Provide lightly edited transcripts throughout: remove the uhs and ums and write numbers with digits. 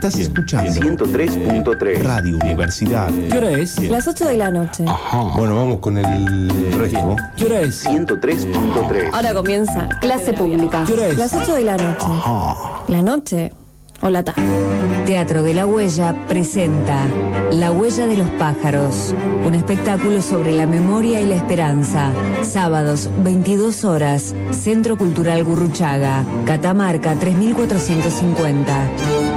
Estás escuchando 103.3 Radio Universidad. ¿Qué hora es? Las 8 de la noche. Bueno, vamos con el resto. ¿Qué hora es? 103.3. Ahora comienza clase pública. ¿Qué hora es? Las 8 de la noche. La noche o la tarde. Teatro de la Huella presenta La Huella de los Pájaros, un espectáculo sobre la memoria y la esperanza. Sábados, 22 horas, Centro Cultural Gurruchaga, Catamarca 3450.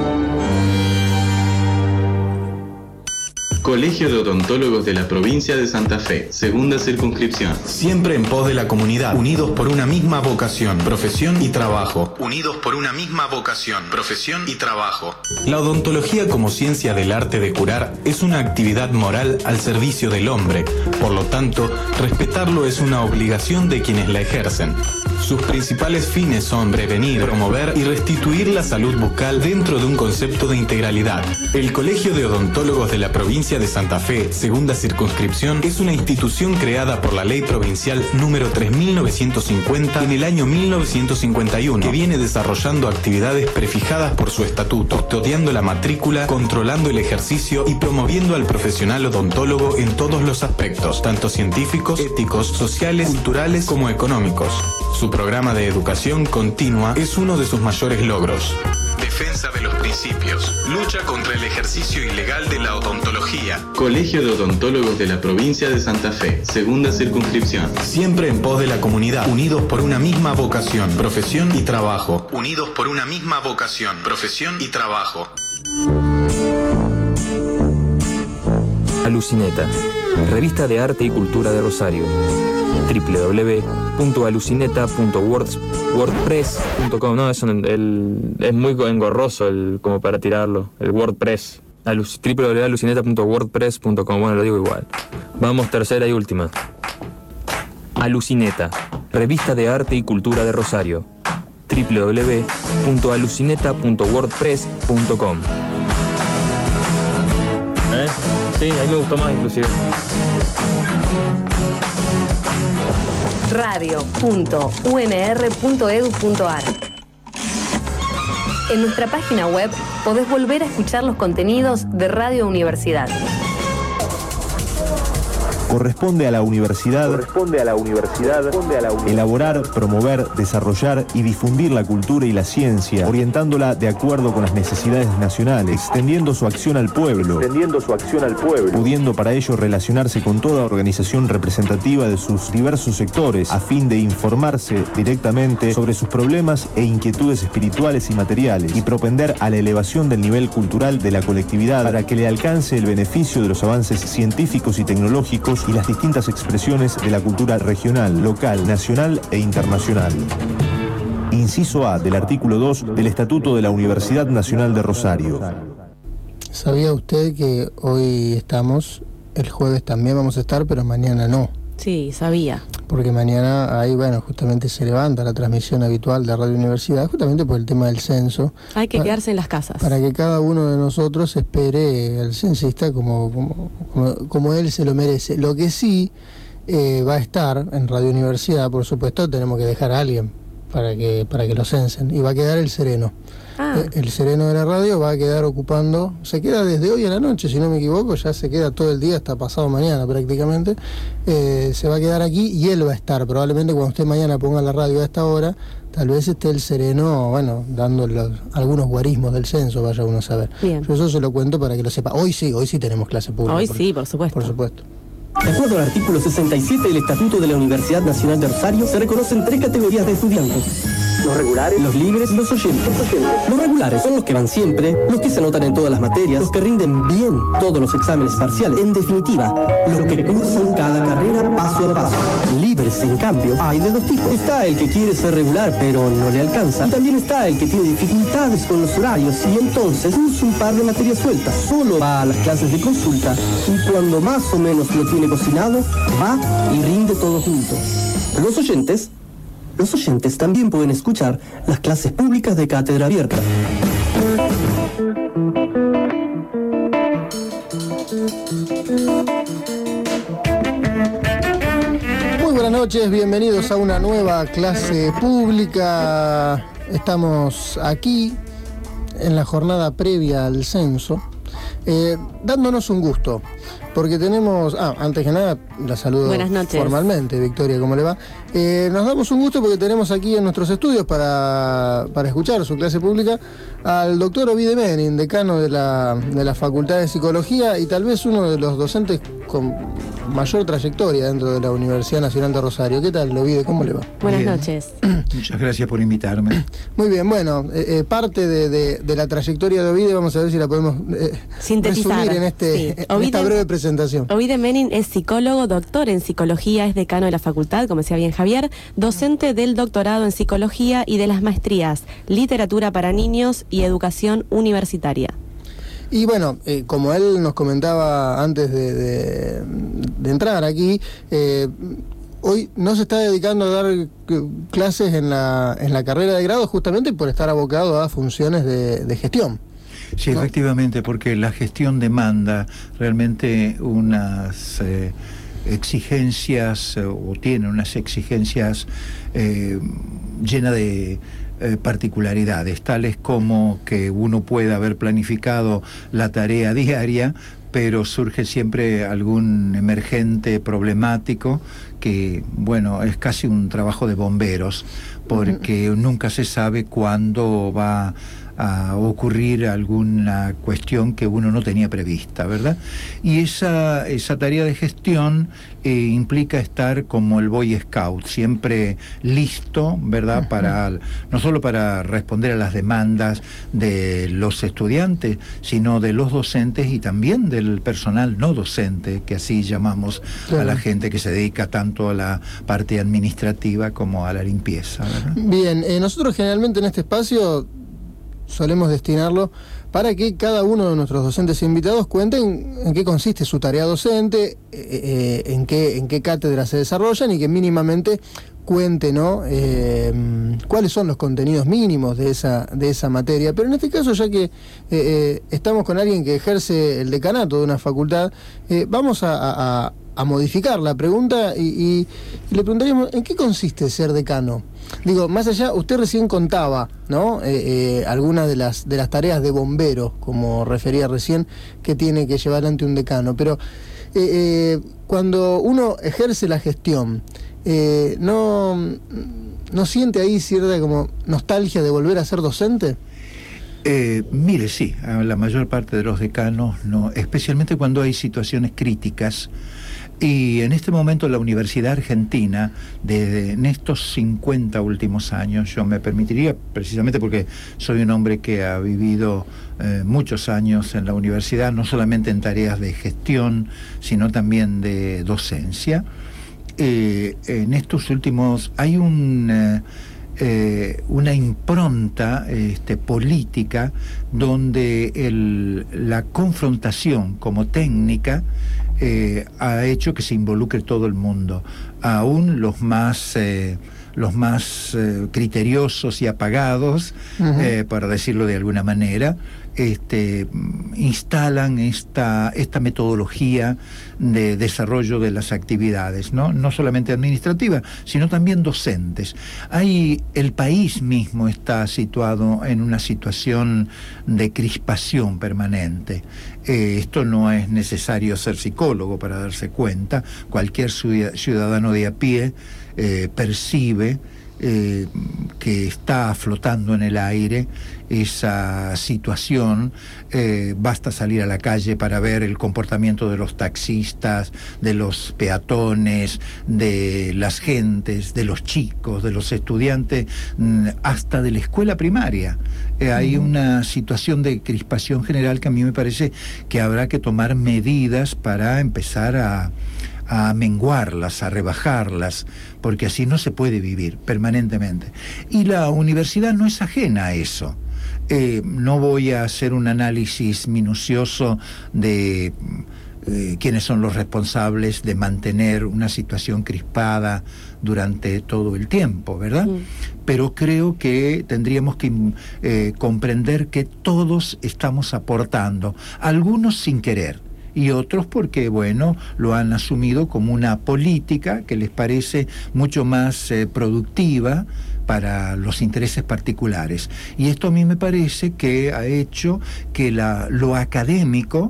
Colegio de Odontólogos de la Provincia de Santa Fe, segunda circunscripción. Siempre en pos de la comunidad, unidos por una misma vocación, profesión y trabajo. Unidos por una misma vocación, profesión y trabajo. La odontología como ciencia del arte de curar es una actividad moral al servicio del hombre. Por lo tanto, respetarlo es una obligación de quienes la ejercen. Sus principales fines son prevenir, promover y restituir la salud bucal dentro de un concepto de integralidad. El Colegio de Odontólogos de la Provincia de Santa Fe, segunda circunscripción, es una institución creada por la Ley Provincial número 3950 en el año 1951, que viene desarrollando actividades prefijadas por su estatuto, custodiando la matrícula, controlando el ejercicio y promoviendo al profesional odontólogo en todos los aspectos, tanto científicos, éticos, sociales, culturales como económicos. Su programa de educación continua es uno de sus mayores logros. Defensa de los principios. Lucha contra el ejercicio ilegal de la odontología. Colegio de Odontólogos de la Provincia de Santa Fe, segunda circunscripción. Siempre en pos de la comunidad, unidos por una misma vocación, profesión y trabajo. Unidos por una misma vocación, profesión y trabajo. Alucineta, revista de arte y cultura de Rosario. www.alucineta.wordpress.com. No, eso es muy engorroso como para tirarlo, el WordPress. www.alucineta.wordpress.com. Bueno, lo digo igual. Vamos, tercera y última. Alucineta, revista de arte y cultura de Rosario. www.alucineta.wordpress.com. Sí, a mí me gustó más inclusive. radio.unr.edu.ar. En nuestra página web podés volver a escuchar los contenidos de Radio Universidad. Corresponde a la universidad elaborar, promover, desarrollar y difundir la cultura y la ciencia, orientándola de acuerdo con las necesidades nacionales, extendiendo su acción al pueblo, pudiendo para ello relacionarse con toda organización representativa de sus diversos sectores, a fin de informarse directamente sobre sus problemas e inquietudes espirituales y materiales, y propender a la elevación del nivel cultural de la colectividad para que le alcance el beneficio de los avances científicos y tecnológicos y las distintas expresiones de la cultura regional, local, nacional e internacional. Inciso A del artículo 2 del Estatuto de la Universidad Nacional de Rosario. ¿Sabía usted que hoy estamos, el jueves también vamos a estar, pero mañana no? Sí, sabía. Porque mañana ahí, justamente se levanta la transmisión habitual de Radio Universidad, justamente por el tema del censo. Hay que quedarse en las casas. Para que cada uno de nosotros espere al censista como él se lo merece. Lo que sí va a estar en Radio Universidad, por supuesto, tenemos que dejar a alguien para que lo censen. Y va a quedar el sereno. El sereno de la radio va a quedar ocupando, se queda desde hoy a la noche, si no me equivoco, ya se queda todo el día hasta pasado mañana prácticamente, se va a quedar aquí y él va a estar, probablemente cuando usted mañana ponga la radio a esta hora, tal vez esté el sereno, dando algunos guarismos del censo, vaya uno a saber. Bien. Yo eso se lo cuento para que lo sepa. Hoy sí tenemos clase pública. Hoy sí, por supuesto. Por supuesto. De acuerdo al artículo 67 del Estatuto de la Universidad Nacional de Rosario, se reconocen 3 categorías de estudiantes: Los regulares, los libres y los oyentes. Los regulares son los que van siempre, los que se anotan en todas las materias, los que rinden bien todos los exámenes parciales. En definitiva, los que cursan cada carrera paso a paso. Libres, en cambio, hay de dos tipos. Está el que quiere ser regular pero no le alcanza. Y también está el que tiene dificultades con los horarios y entonces cursa un par de materias sueltas. Solo va a las clases de consulta y cuando más o menos lo tiene cocinado, va y rinde todo junto. Los oyentes también pueden escuchar las clases públicas de Cátedra Abierta. Muy buenas noches, bienvenidos a una nueva clase pública. Estamos aquí en la jornada previa al censo, dándonos un gusto, porque tenemos, antes que nada, la saludo formalmente, Victoria, ¿cómo le va? Nos damos un gusto porque tenemos aquí en nuestros estudios para escuchar su clase pública al doctor Ovide Menin, decano de la Facultad de Psicología y tal vez uno de los docentes con mayor trayectoria dentro de la Universidad Nacional de Rosario. ¿Qué tal, Ovide? ¿Cómo le va? Buenas noches. Muchas gracias por invitarme. Muy bien, bueno, parte de la trayectoria de Ovide, vamos a ver si la podemos sintetizar resumir en esta breve presentación. Ovide Menin es psicólogo, doctor en psicología, es decano de la facultad, como decía bien Javier, docente del doctorado en psicología y de las maestrías, literatura para niños y educación universitaria. Y bueno, como él nos comentaba antes de entrar aquí, hoy no se está dedicando a dar clases en la carrera de grado justamente por estar abocado a funciones de gestión. Sí, ¿no? Efectivamente, porque la gestión demanda realmente unas exigencias, o tiene unas exigencias llenas de particularidades, tales como que uno puede haber planificado la tarea diaria, pero surge siempre algún emergente problemático que, bueno, es casi un trabajo de bomberos, porque nunca se sabe cuándo va a ocurrir alguna cuestión que uno no tenía prevista, ¿verdad? Y esa tarea de gestión implica estar como el Boy Scout, siempre listo, ¿verdad? No solo para responder a las demandas de los estudiantes, sino de los docentes y también del personal no docente, que así llamamos a la gente que se dedica tanto a la parte administrativa como a la limpieza, ¿verdad? Bien, nosotros generalmente en este espacio solemos destinarlo para que cada uno de nuestros docentes invitados cuenten en qué consiste su tarea docente, en qué cátedra se desarrollan y que mínimamente cuente, ¿no? Cuáles son los contenidos mínimos de esa materia. Pero en este caso, ya que estamos con alguien que ejerce el decanato de una facultad, vamos a modificar la pregunta y le preguntaríamos ¿en qué consiste ser decano? Digo, más allá, usted recién contaba, ¿no? Algunas de las tareas de bombero, como refería recién, que tiene que llevar ante un decano, pero cuando uno ejerce la gestión, ¿no siente ahí cierta como nostalgia de volver a ser docente? Mire, sí, a la mayor parte de los decanos no, especialmente cuando hay situaciones críticas. Y en este momento la Universidad Argentina, en estos 50 últimos años, yo me permitiría, precisamente porque soy un hombre que ha vivido muchos años en la universidad, no solamente en tareas de gestión, sino también de docencia, en estos últimos hay una impronta política donde la confrontación como técnica ha hecho que se involucre todo el mundo, aún los más criteriosos y apagados, para decirlo de alguna manera, instalan esta metodología de desarrollo de las actividades, no solamente administrativas, sino también docentes. El país mismo está situado en una situación de crispación permanente. Esto no es necesario ser psicólogo para darse cuenta. Cualquier ciudadano de a pie percibe que está flotando en el aire esa situación. Basta salir a la calle para ver el comportamiento de los taxistas, de los peatones, de las gentes, de los chicos, de los estudiantes, hasta de la escuela primaria. Hay una situación de crispación general que a mí me parece que habrá que tomar medidas para empezar a menguarlas, a rebajarlas, porque así no se puede vivir permanentemente. Y la universidad no es ajena a eso. No voy a hacer un análisis minucioso de quiénes son los responsables de mantener una situación crispada durante todo el tiempo, ¿verdad? Pero creo que tendríamos que comprender que todos estamos aportando, algunos sin querer, y otros porque, bueno, lo han asumido como una política que les parece mucho más productiva, para los intereses particulares. Y esto a mí me parece que ha hecho que lo académico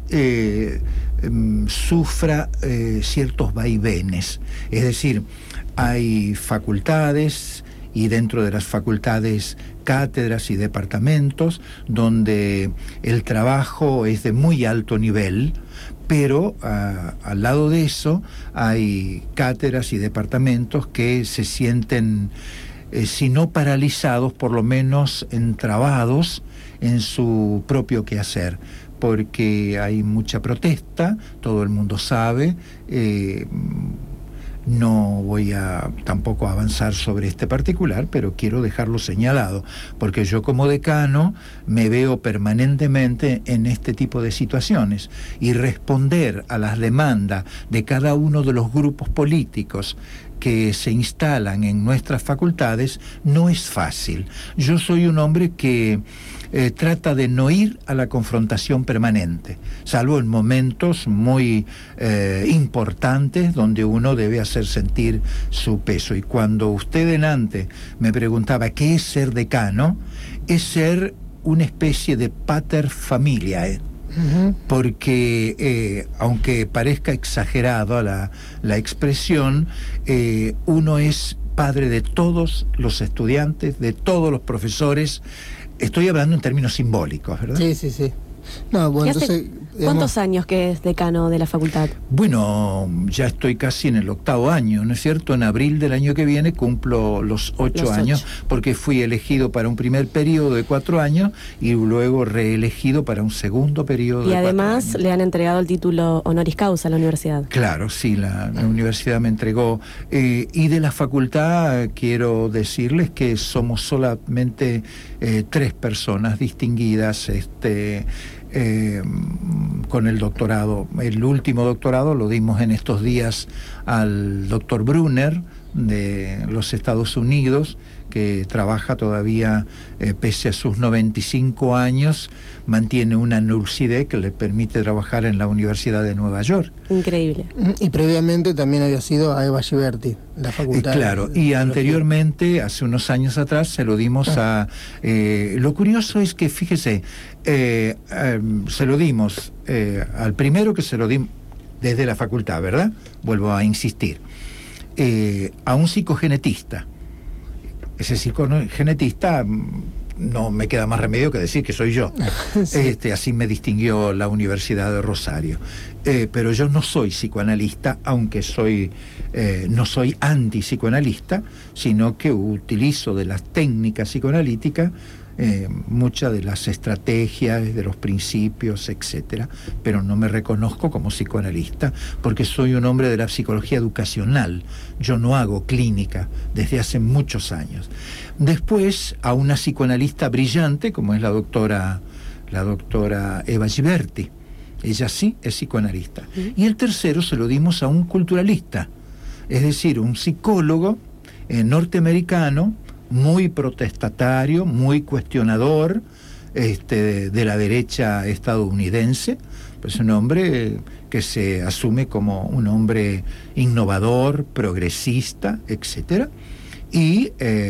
sufra ciertos vaivenes. Es decir, hay facultades y dentro de las facultades cátedras y departamentos donde el trabajo es de muy alto nivel, pero al lado de eso hay cátedras y departamentos que se sienten, si no paralizados, por lo menos entrabados en su propio quehacer, porque hay mucha protesta, todo el mundo sabe. No voy a tampoco avanzar sobre este particular, pero quiero dejarlo señalado, porque yo como decano me veo permanentemente en este tipo de situaciones, y responder a las demandas de cada uno de los grupos políticos que se instalan en nuestras facultades no es fácil. Yo soy un hombre que trata de no ir a la confrontación permanente, salvo en momentos muy importantes donde uno debe hacer sentir su peso. Y cuando usted delante me preguntaba qué es ser decano, es ser una especie de pater familiae. Porque aunque parezca exagerado la expresión, uno es padre de todos los estudiantes, de todos los profesores. Estoy hablando en términos simbólicos, ¿verdad? Sí. No, bueno, entonces, ¿cuántos años que es decano de la facultad? Bueno, ya estoy casi en el 8º año, ¿no es cierto? En abril del año que viene cumplo los 8 años, porque fui elegido para un primer periodo de 4 años y luego reelegido para un segundo periodo de 4 años. Y además le han entregado el título honoris causa a la universidad. Claro, sí, la universidad me entregó. Y de la facultad quiero decirles que somos solamente 3 personas distinguidas, con el doctorado. El último doctorado lo dimos en estos días al doctor Brunner de los Estados Unidos, que trabaja todavía, pese a sus 95 años, mantiene una nulcidez que le permite trabajar en la Universidad de Nueva York. Increíble. Y previamente también había sido a Eva Giberti, la facultad. Claro, y anteriormente, hace unos años atrás, se lo dimos a... lo curioso es que, fíjese, se lo dimos al primero que se lo dimos desde la facultad, ¿verdad? Vuelvo a insistir. A un psicogenetista. Ese psicogenetista, no me queda más remedio que decir que soy yo. Sí. Así me distinguió la Universidad de Rosario. Pero yo no soy psicoanalista, aunque no soy antipsicoanalista, sino que utilizo de las técnicas psicoanalíticas muchas de las estrategias, de los principios, etcétera, pero no me reconozco como psicoanalista porque soy un hombre de la psicología educacional. Yo no hago clínica desde hace muchos años. Después, a una psicoanalista brillante como es la doctora Eva Giberti. Ella sí es psicoanalista. Y el tercero se lo dimos a un culturalista, es decir, un psicólogo norteamericano, muy protestatario, muy cuestionador de la derecha estadounidense. Pues un hombre que se asume como un hombre innovador, progresista, etcétera. Y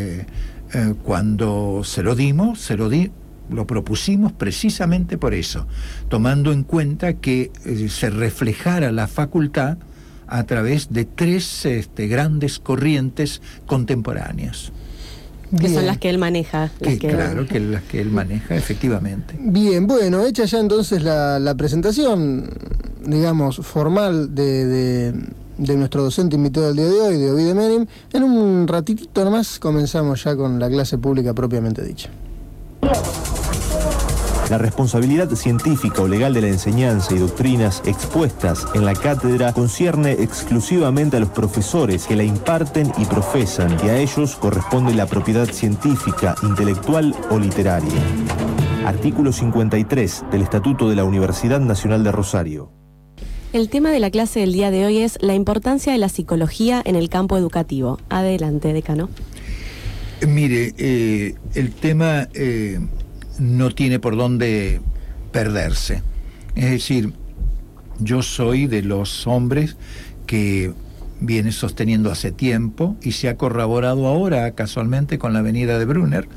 cuando se lo dimos, lo propusimos precisamente por eso, tomando en cuenta que se reflejara la facultad a través de 3 grandes corrientes contemporáneas. Que son las que él maneja. Claro, que las que él maneja, efectivamente. Bien, bueno, hecha ya entonces la presentación, digamos, formal de nuestro docente invitado del día de hoy, de Ovidio Menem, en un ratitito nomás comenzamos ya con la clase pública propiamente dicha. La responsabilidad científica o legal de la enseñanza y doctrinas expuestas en la cátedra concierne exclusivamente a los profesores que la imparten y profesan, y a ellos corresponde la propiedad científica, intelectual o literaria. Artículo 53 del Estatuto de la Universidad Nacional de Rosario. El tema de la clase del día de hoy es la importancia de la psicología en el campo educativo. Adelante, decano. Mire, el tema no tiene por dónde perderse. Es decir, yo soy de los hombres que viene sosteniendo hace tiempo y se ha corroborado ahora casualmente con la venida de Brunner,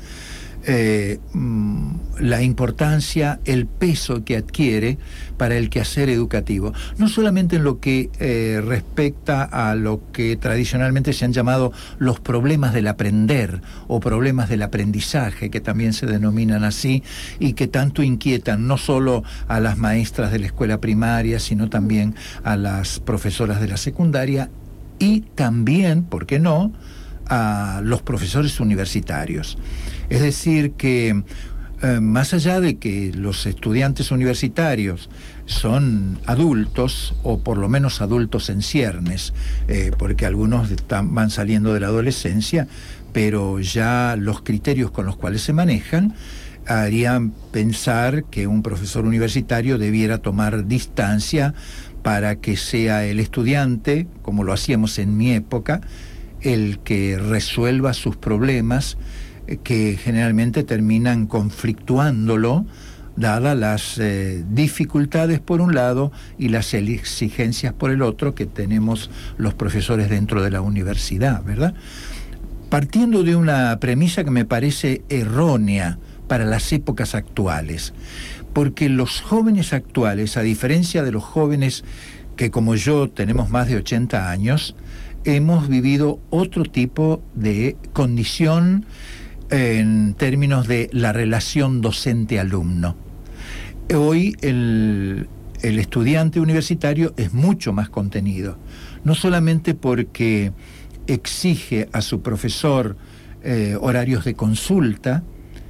la importancia, el peso que adquiere para el quehacer educativo, no solamente en lo que respecta a lo que tradicionalmente se han llamado los problemas del aprender o problemas del aprendizaje, que también se denominan así y que tanto inquietan no solo a las maestras de la escuela primaria, sino también a las profesoras de la secundaria y también, ¿por qué no?, a los profesores universitarios. Es decir, que más allá de que los estudiantes universitarios son adultos, o por lo menos adultos en ciernes, porque algunos van saliendo de la adolescencia, pero ya los criterios con los cuales se manejan harían pensar que un profesor universitario debiera tomar distancia para que sea el estudiante, como lo hacíamos en mi época, el que resuelva sus problemas, que generalmente terminan conflictuándolo, dadas las dificultades por un lado y las exigencias por el otro que tenemos los profesores dentro de la universidad, ¿verdad? Partiendo de una premisa que me parece errónea para las épocas actuales, porque los jóvenes actuales, a diferencia de los jóvenes que como yo tenemos más de 80 años, hemos vivido otro tipo de condición en términos de la relación docente-alumno. Hoy el estudiante universitario es mucho más contenido, no solamente porque exige a su profesor horarios de consulta,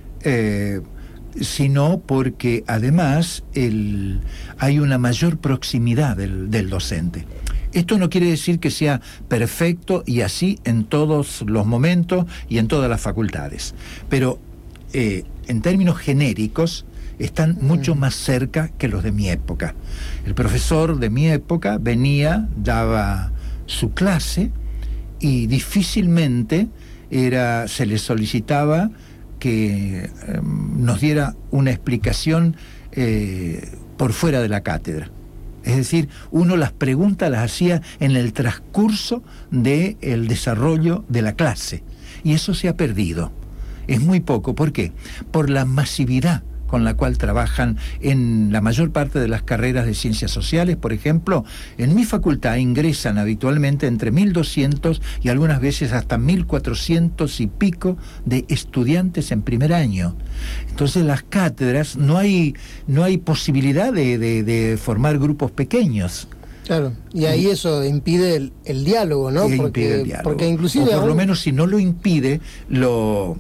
sino porque además hay una mayor proximidad del docente. Esto no quiere decir que sea perfecto y así en todos los momentos y en todas las facultades, pero en términos genéricos están mucho más cerca que los de mi época. El profesor de mi época venía, daba su clase y difícilmente se le solicitaba que nos diera una explicación por fuera de la cátedra. Es decir, uno las preguntas las hacía en el transcurso del desarrollo de la clase. Y eso se ha perdido. Es muy poco. ¿Por qué? Por la masividad con la cual trabajan en la mayor parte de las carreras de ciencias sociales. Por ejemplo, en mi facultad ingresan habitualmente entre 1.200 y algunas veces hasta 1.400 y pico de estudiantes en primer año. Entonces las cátedras no hay posibilidad de formar grupos pequeños. Claro, y ahí eso impide el diálogo, ¿no? Impide el diálogo. Porque inclusive o por lo menos si no lo impide, lo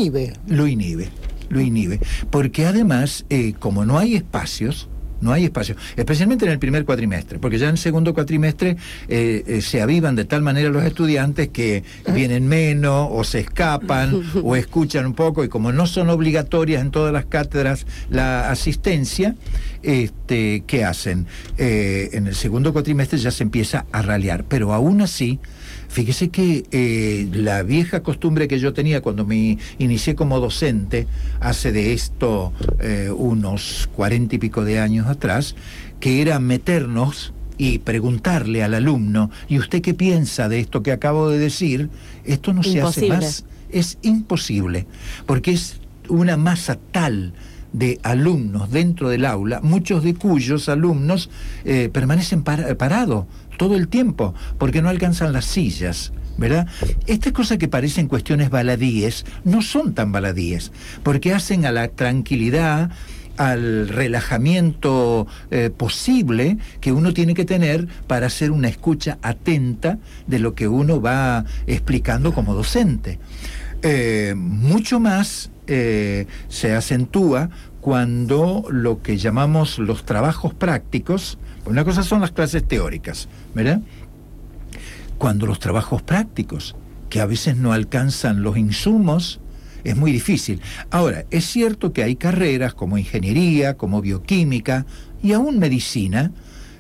inhibe, porque además, como no hay espacios, especialmente en el primer cuatrimestre, porque ya en el segundo cuatrimestre se avivan de tal manera los estudiantes que vienen menos, o se escapan, o escuchan un poco, y como no son obligatorias en todas las cátedras la asistencia, ¿qué hacen? En el segundo cuatrimestre ya se empieza a ralear, pero aún así, fíjese que la vieja costumbre que yo tenía cuando me inicié como docente, hace de esto unos 40 y pico de años atrás, que era meternos y preguntarle al alumno, ¿y usted qué piensa de esto que acabo de decir? Esto no se hace más. Es imposible, porque es una masa tal de alumnos dentro del aula, muchos de cuyos alumnos permanecen parados todo el tiempo, porque no alcanzan las sillas, ¿verdad? Estas cosas que parecen cuestiones baladíes, no son tan baladíes, porque hacen a la tranquilidad, al relajamiento posible que uno tiene que tener para hacer una escucha atenta de lo que uno va explicando como docente. Mucho más se acentúa cuando lo que llamamos los trabajos prácticos, una cosa son las clases teóricas, ¿verdad? Cuando los trabajos prácticos, que a veces no alcanzan los insumos, es muy difícil. Ahora, es cierto que hay carreras como ingeniería, como bioquímica y aún medicina,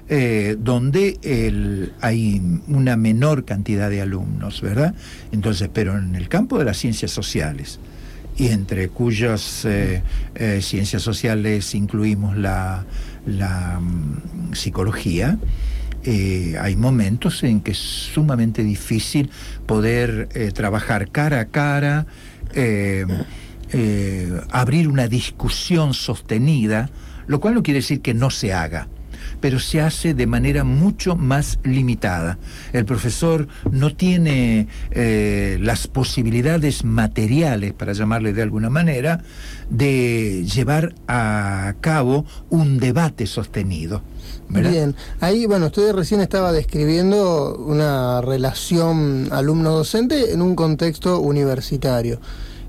donde hay una menor cantidad de alumnos, ¿verdad? Entonces, pero en el campo de las ciencias sociales, y entre cuyas ciencias sociales incluimos la psicología, hay momentos en que es sumamente difícil poder trabajar cara a cara, abrir una discusión sostenida, lo cual no quiere decir que no se haga, pero se hace de manera mucho más limitada. El profesor no tiene las posibilidades materiales, para llamarle de alguna manera, de llevar a cabo un debate sostenido, ¿verdad? Bien, ahí, bueno, usted recién estaba describiendo una relación alumno-docente en un contexto universitario.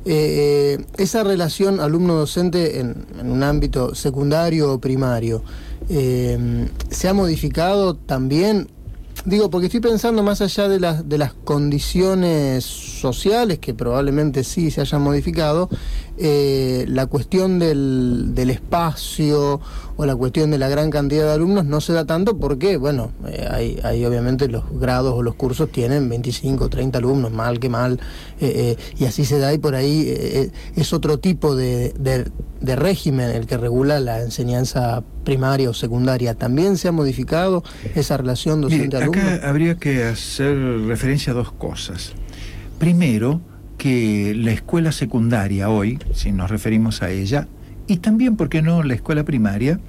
Esa relación alumno-docente en un ámbito secundario o primario, ¿se ha modificado también? Digo, porque estoy pensando más allá de las condiciones sociales, que probablemente sí se hayan modificado, la cuestión del espacio o la cuestión de la gran cantidad de alumnos no se da tanto porque, bueno, hay obviamente los grados o los cursos tienen 25, 30 alumnos, mal que mal, y así se da, y por ahí es otro tipo de régimen el que regula la enseñanza primaria o secundaria. ¿También se ha modificado esa relación docente-alumno? Acá habría que hacer referencia a dos cosas. Primero, que la escuela secundaria hoy, si nos referimos a ella, y también, ¿por qué no?, la escuela primaria,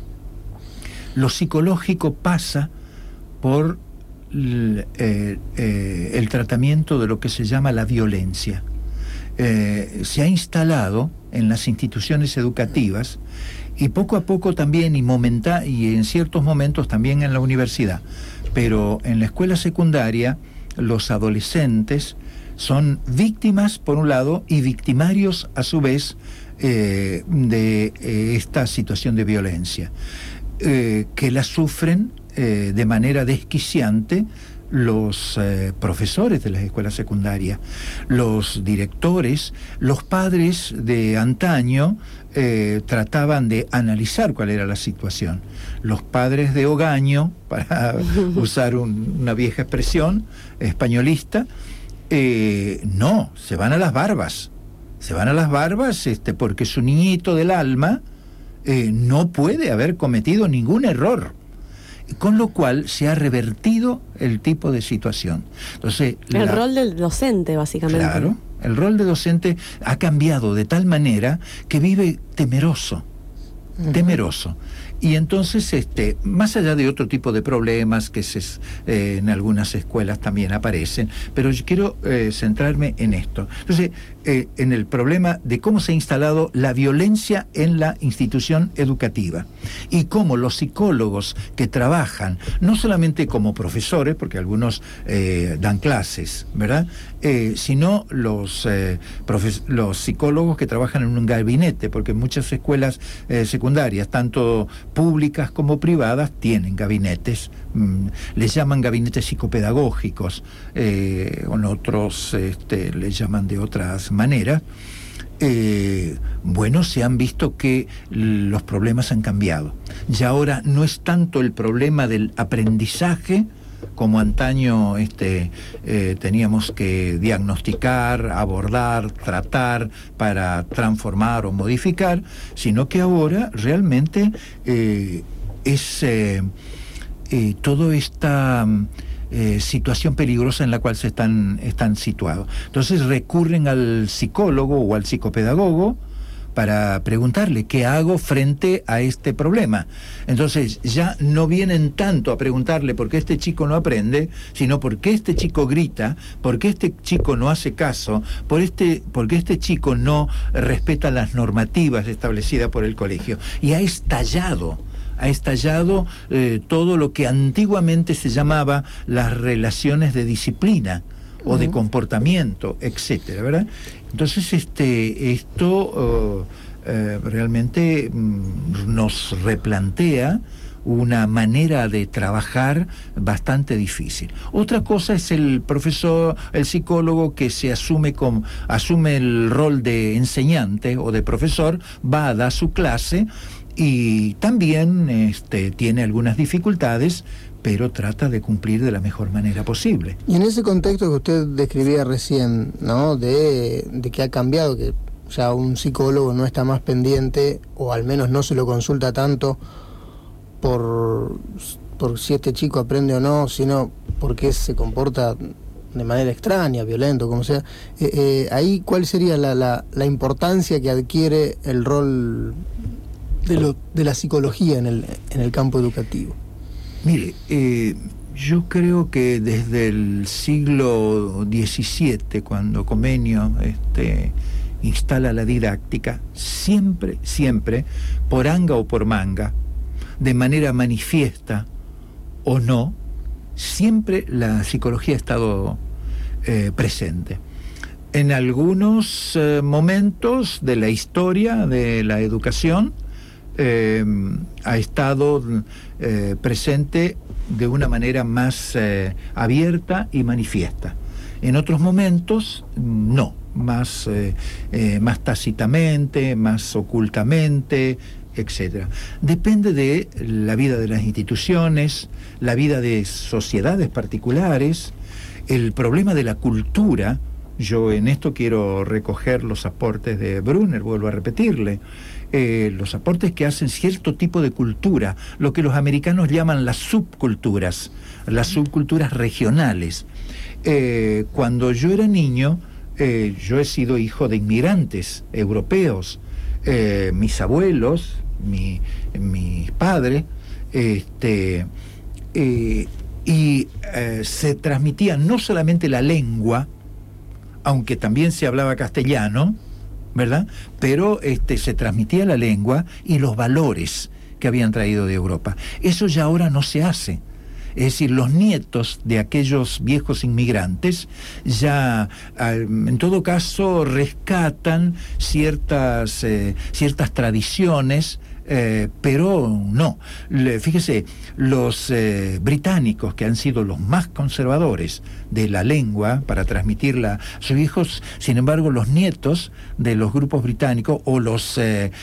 lo psicológico pasa por el tratamiento de lo que se llama la violencia. Se ha instalado en las instituciones educativas, y poco a poco también, y en ciertos momentos también en la universidad, pero en la escuela secundaria los adolescentes son víctimas por un lado y victimarios a su vez de esta situación de violencia, que la sufren de manera desquiciante los profesores de las escuelas secundarias, los directores, los padres de antaño trataban de analizar cuál era la situación. Los padres de hogaño, para usar una vieja expresión españolista, no, se van a las barbas. Se van a las barbas porque su niñito del alma no puede haber cometido ningún error. Con lo cual se ha revertido el tipo de situación. Entonces, el rol del docente, básicamente. Claro, el rol de docente ha cambiado de tal manera que vive temeroso. Temeroso. Y entonces, más allá de otro tipo de problemas que en algunas escuelas también aparecen, pero yo quiero centrarme en esto. Entonces, en el problema de cómo se ha instalado la violencia en la institución educativa y cómo los psicólogos que trabajan, no solamente como profesores, porque algunos dan clases, ¿verdad?, sino los psicólogos que trabajan en un gabinete, porque muchas escuelas secundarias, tanto públicas como privadas, tienen gabinetes, les llaman gabinetes psicopedagógicos, con otros les llaman de otras maneras. Bueno, se han visto que los problemas han cambiado. Y ahora no es tanto el problema del aprendizaje, como antaño teníamos que diagnosticar, abordar, tratar para transformar o modificar, sino que ahora realmente es toda esta situación peligrosa en la cual se están situados. Entonces recurren al psicólogo o al psicopedagogo para preguntarle qué hago frente a este problema. Entonces ya no vienen tanto a preguntarle por qué este chico no aprende, sino por qué este chico grita, por qué este chico no hace caso, por qué este chico no respeta las normativas establecidas por el colegio. Y ha estallado todo lo que antiguamente se llamaba las relaciones de disciplina o de comportamiento, etcétera, ¿verdad? Entonces esto realmente nos replantea una manera de trabajar bastante difícil. Otra cosa es el profesor, el psicólogo que asume el rol de enseñante o de profesor, va a dar su clase y también tiene algunas dificultades, pero trata de cumplir de la mejor manera posible. Y en ese contexto que usted describía recién, ¿no?, de que ha cambiado, que ya un psicólogo no está más pendiente, o al menos no se lo consulta tanto por por si este chico aprende o no, sino porque se comporta de manera extraña, violento, como sea. Ahí, ¿cuál sería la importancia que adquiere el rol de la psicología en el campo educativo? Mire, yo creo que desde el siglo XVII, cuando Comenio instala la didáctica, siempre, por anga o por manga, de manera manifiesta o no, siempre la psicología ha estado presente. En algunos momentos de la historia de la educación ha estado presente de una manera más abierta y manifiesta. En otros momentos no, más tácitamente, más ocultamente, etcétera. Depende de la vida de las instituciones, la vida de sociedades particulares, el problema de la cultura. Yo en esto quiero recoger los aportes de Brunner, vuelvo a repetirle, los aportes que hacen cierto tipo de cultura, lo que los americanos llaman las subculturas regionales. Cuando yo era niño, yo he sido hijo de inmigrantes europeos, mis abuelos, mis padres, se transmitía no solamente la lengua, aunque también se hablaba castellano, ¿verdad? Pero se transmitía la lengua y los valores que habían traído de Europa. Eso ya ahora no se hace. Es decir, los nietos de aquellos viejos inmigrantes ya, en todo caso, rescatan ciertas tradiciones, pero no. Fíjese, los británicos, que han sido los más conservadores de la lengua para transmitirla a sus hijos, sin embargo, los nietos de los grupos británicos o los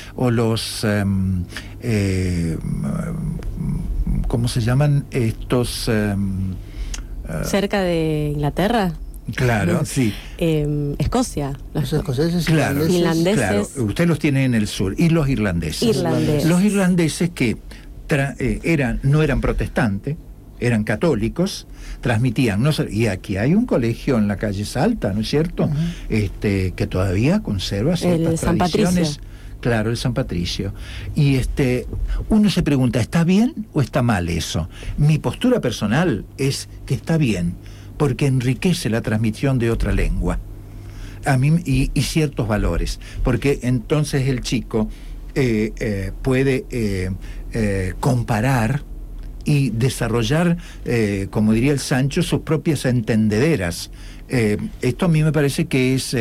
¿cómo se llaman estos? ¿Cerca de Inglaterra? Claro, sí. Escocia. Los escoceses, claro, finlandeses. Claro, usted los tiene en el sur. Y los irlandeses. Los irlandeses que no eran protestantes, eran católicos, transmitían, y aquí hay un colegio en la calle Salta, ¿no es cierto? Que todavía conserva ciertas tradiciones. Claro, el San Patricio. Y uno se pregunta, ¿está bien o está mal eso? Mi postura personal es que está bien, porque enriquece la transmisión de otra lengua y ciertos valores, porque entonces el chico puede comparar y desarrollar, como diría el Sancho, sus propias entendederas. Esto a mí me parece que es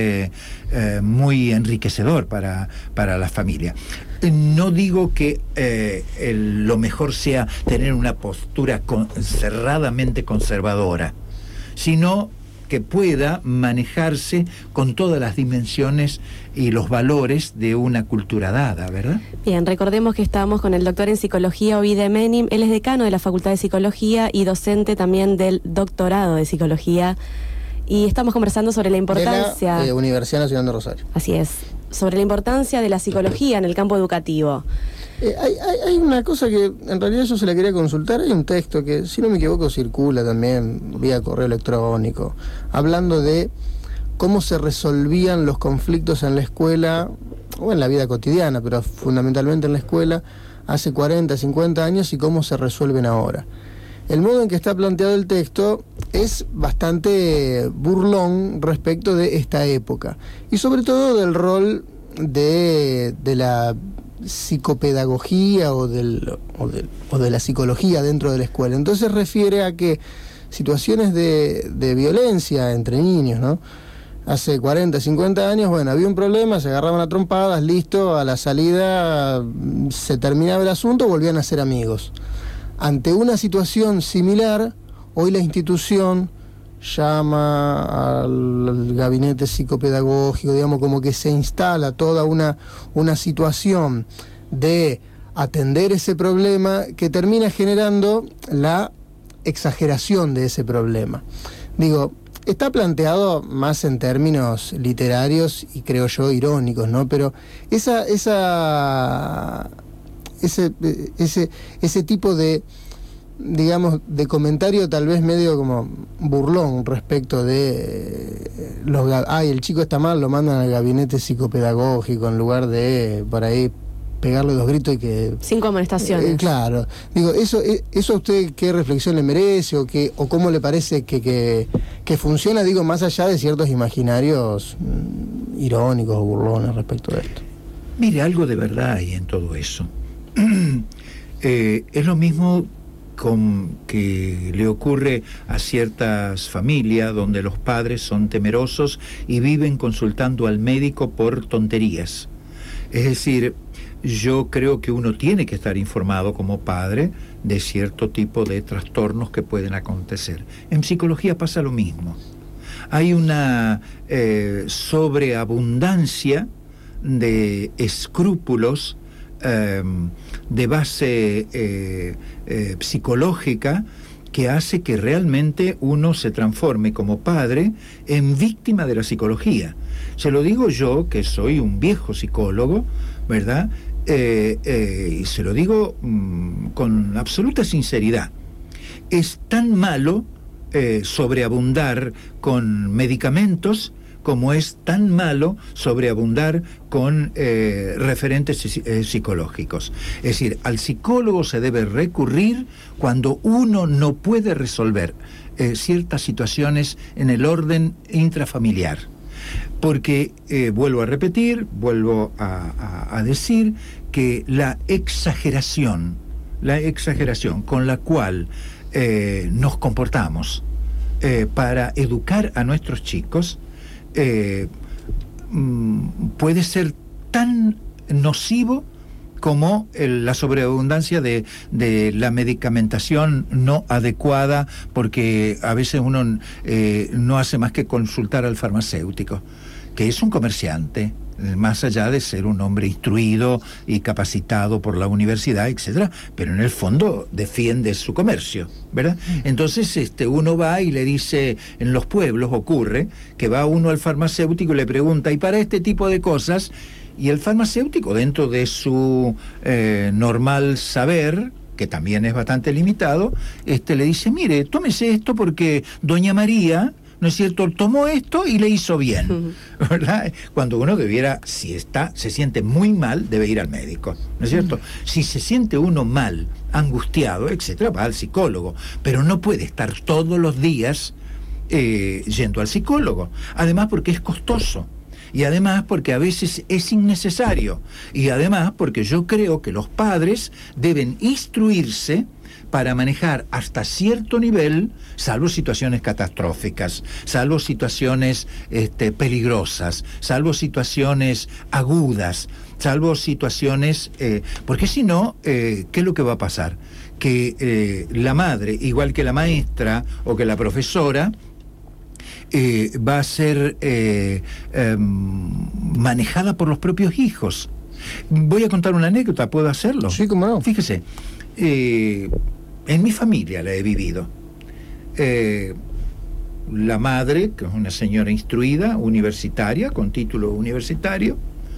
muy enriquecedor para la familia. No digo que lo mejor sea tener una postura cerradamente conservadora, sino que pueda manejarse con todas las dimensiones y los valores de una cultura dada, ¿verdad? Bien, recordemos que estamos con el doctor en psicología Ovide Menim. Él es decano de la Facultad de Psicología y docente también del doctorado de psicología. Y estamos conversando sobre la importancia... de la Universidad Nacional de Rosario. Así es, sobre la importancia de la psicología en el campo educativo. Hay una cosa que en realidad yo se la quería consultar. Hay un texto que, si no me equivoco, circula también vía correo electrónico, hablando de cómo se resolvían los conflictos en la escuela, o en la vida cotidiana, pero fundamentalmente en la escuela, hace 40, 50 años y cómo se resuelven ahora. El modo en que está planteado el texto es bastante burlón respecto de esta época, y sobre todo del rol de la psicopedagogía o de la psicología dentro de la escuela. Entonces refiere a que situaciones de violencia entre niños, ¿no? Hace 40, 50 años, bueno, había un problema, se agarraban a trompadas, listo, a la salida se terminaba el asunto, volvían a ser amigos. Ante una situación similar, hoy la institución llama al gabinete psicopedagógico, digamos, como que se instala toda una situación de atender ese problema que termina generando la exageración de ese problema. Digo, está planteado más en términos literarios y creo yo irónicos, ¿no? Pero ese tipo de digamos, de comentario tal vez medio como burlón respecto de el chico está mal, lo mandan al gabinete psicopedagógico en lugar de por ahí pegarle 2 gritos y que... 5 amonestaciones. Claro. Digo, ¿eso a usted qué reflexión le merece o cómo le parece que funciona, digo, más allá de ciertos imaginarios irónicos o burlones respecto de esto? Mire, algo de verdad hay en todo eso. Es lo mismo que le ocurre a ciertas familias donde los padres son temerosos y viven consultando al médico por tonterías. Es decir, yo creo que uno tiene que estar informado como padre de cierto tipo de trastornos que pueden acontecer. En psicología pasa lo mismo. Hay una sobreabundancia de escrúpulos de base psicológica que hace que realmente uno se transforme como padre en víctima de la psicología. Se lo digo yo, que soy un viejo psicólogo, ¿verdad? Y se lo digo con absoluta sinceridad. Es tan malo sobreabundar con medicamentos como es tan malo sobreabundar con referentes psicológicos. Es decir, al psicólogo se debe recurrir cuando uno no puede resolver ciertas situaciones en el orden intrafamiliar. Porque, vuelvo a repetir, vuelvo a decir que la exageración con la cual nos comportamos para educar a nuestros chicos puede ser tan nocivo como la sobreabundancia de la medicamentación no adecuada, porque a veces uno no hace más que consultar al farmacéutico, que es un comerciante, más allá de ser un hombre instruido y capacitado por la universidad, etcétera, pero en el fondo defiende su comercio, ¿verdad? Entonces uno va y le dice, en los pueblos ocurre que va uno al farmacéutico y le pregunta, ¿y para este tipo de cosas? Y el farmacéutico, dentro de su normal saber, que también es bastante limitado, le dice, mire, tómese esto porque doña María, ¿no es cierto?, tomó esto y le hizo bien, ¿verdad? Cuando uno debiera, si se siente muy mal, debe ir al médico, ¿no es cierto? Si se siente uno mal, angustiado, etcétera, va al psicólogo, pero no puede estar todos los días yendo al psicólogo, además porque es costoso. Y además porque a veces es innecesario. Y además porque yo creo que los padres deben instruirse para manejar hasta cierto nivel, salvo situaciones catastróficas, salvo situaciones peligrosas, salvo situaciones agudas, salvo situaciones... porque si no, ¿qué es lo que va a pasar? Que la madre, igual que la maestra o que la profesora, va a ser manejada por los propios hijos. Voy a contar una anécdota, ¿puedo hacerlo? Sí, cómo no. Fíjese, en mi familia la he vivido. La madre, que es una señora instruida, universitaria, con título universitario,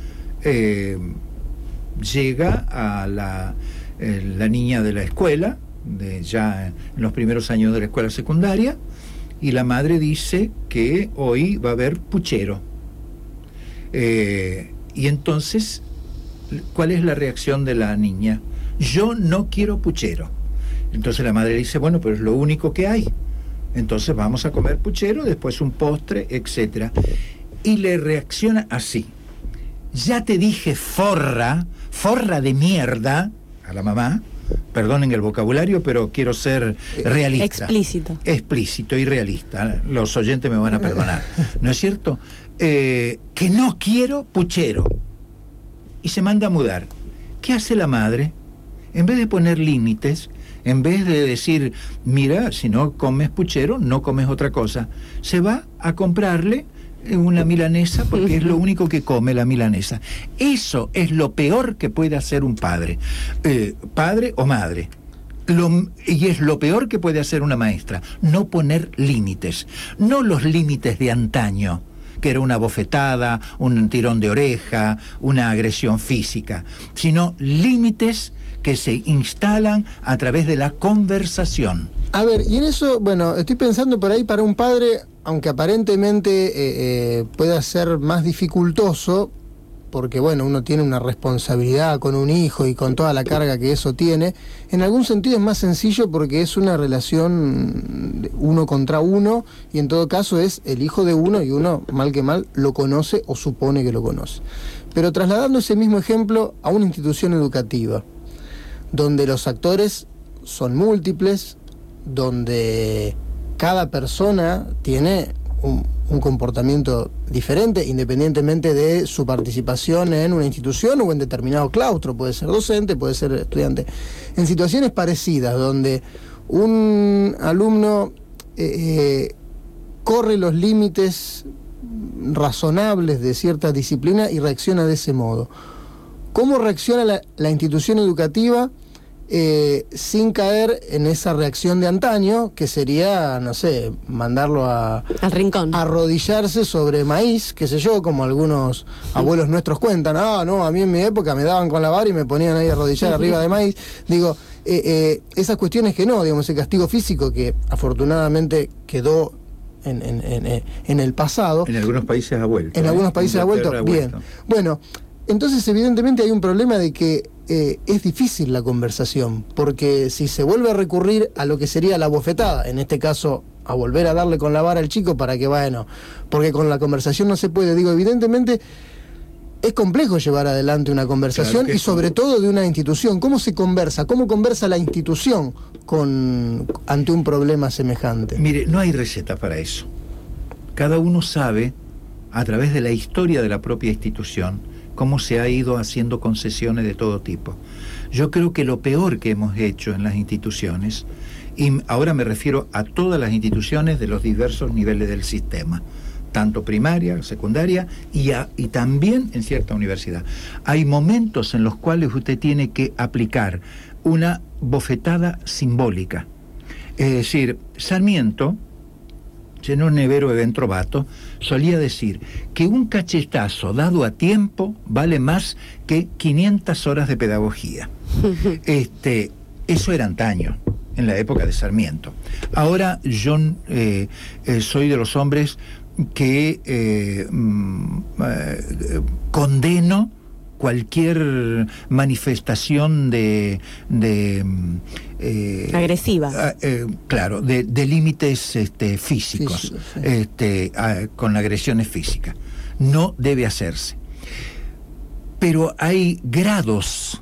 llega a la niña de la escuela, ya en los primeros años de la escuela secundaria, y la madre dice que hoy va a haber puchero. Y entonces, ¿cuál es la reacción de la niña? Yo no quiero puchero. Entonces la madre dice, bueno, pero es lo único que hay. Entonces vamos a comer puchero, después un postre, etc. Y le reacciona así. Ya te dije forra de mierda, a la mamá. Perdonen el vocabulario, pero quiero ser realista. Explícito y realista. Los oyentes me van a perdonar. ¿No es cierto? Que no quiero puchero. Y se manda a mudar. ¿Qué hace la madre? En vez de poner límites, en vez de decir, mira, si no comes puchero, no comes otra cosa, se va a comprarle una milanesa porque es lo único que come la milanesa. Eso es lo peor que puede hacer un padre, padre o madre. Y es lo peor que puede hacer una maestra, no poner límites, no los límites de antaño, que era una bofetada, un tirón de oreja, una agresión física, sino límites que se instalan a través de la conversación. A ver, y en eso, bueno, estoy pensando por ahí para un padre, aunque aparentemente pueda ser más dificultoso, porque bueno, uno tiene una responsabilidad con un hijo y con toda la carga que eso tiene, en algún sentido es más sencillo porque es una relación uno contra uno, y en todo caso es el hijo de uno y uno, mal que mal, lo conoce o supone que lo conoce. Pero trasladando ese mismo ejemplo a una institución educativa, donde los actores son múltiples, donde cada persona tiene un comportamiento diferente, independientemente de su participación en una institución o en determinado claustro, puede ser docente, puede ser estudiante. En situaciones parecidas, donde un alumno corre los límites razonables de cierta disciplina y reacciona de ese modo. ¿Cómo reacciona la institución educativa sin caer en esa reacción de antaño, que sería, no sé, mandarlo al rincón, arrodillarse sobre maíz, qué sé yo, como algunos abuelos nuestros cuentan? No, a mí en mi época me daban con la vara y me ponían ahí a arrodillar arriba de maíz. Digo, esas cuestiones que no, digamos, el castigo físico que afortunadamente quedó en el pasado. En algunos países ha vuelto. En algunos países ha vuelto, bien. Bueno, entonces evidentemente hay un problema de que es difícil la conversación, porque si se vuelve a recurrir a lo que sería la bofetada, en este caso a volver a darle con la vara al chico para que, bueno, porque con la conversación no se puede, digo, evidentemente es complejo llevar adelante una conversación, claro, y sobre todo de una institución. ¿Cómo se conversa? ¿Cómo conversa la institución ante un problema semejante? Mire, no hay receta para eso. Cada uno sabe, a través de la historia de la propia institución, cómo se ha ido haciendo concesiones de todo tipo. Yo creo que lo peor que hemos hecho en las instituciones, y ahora me refiero a todas las instituciones de los diversos niveles del sistema, tanto primaria, secundaria y también en cierta universidad. Hay momentos en los cuales usted tiene que aplicar una bofetada simbólica. Es decir, Sarmiento, en un Nevero de Ventrovato, solía decir que un cachetazo dado a tiempo vale más que 500 horas de pedagogía. Eso era antaño, en la época de Sarmiento. Ahora yo soy de los hombres que condeno cualquier manifestación de agresiva, claro, de límites físicos, con agresiones físicas. No debe hacerse. Pero hay grados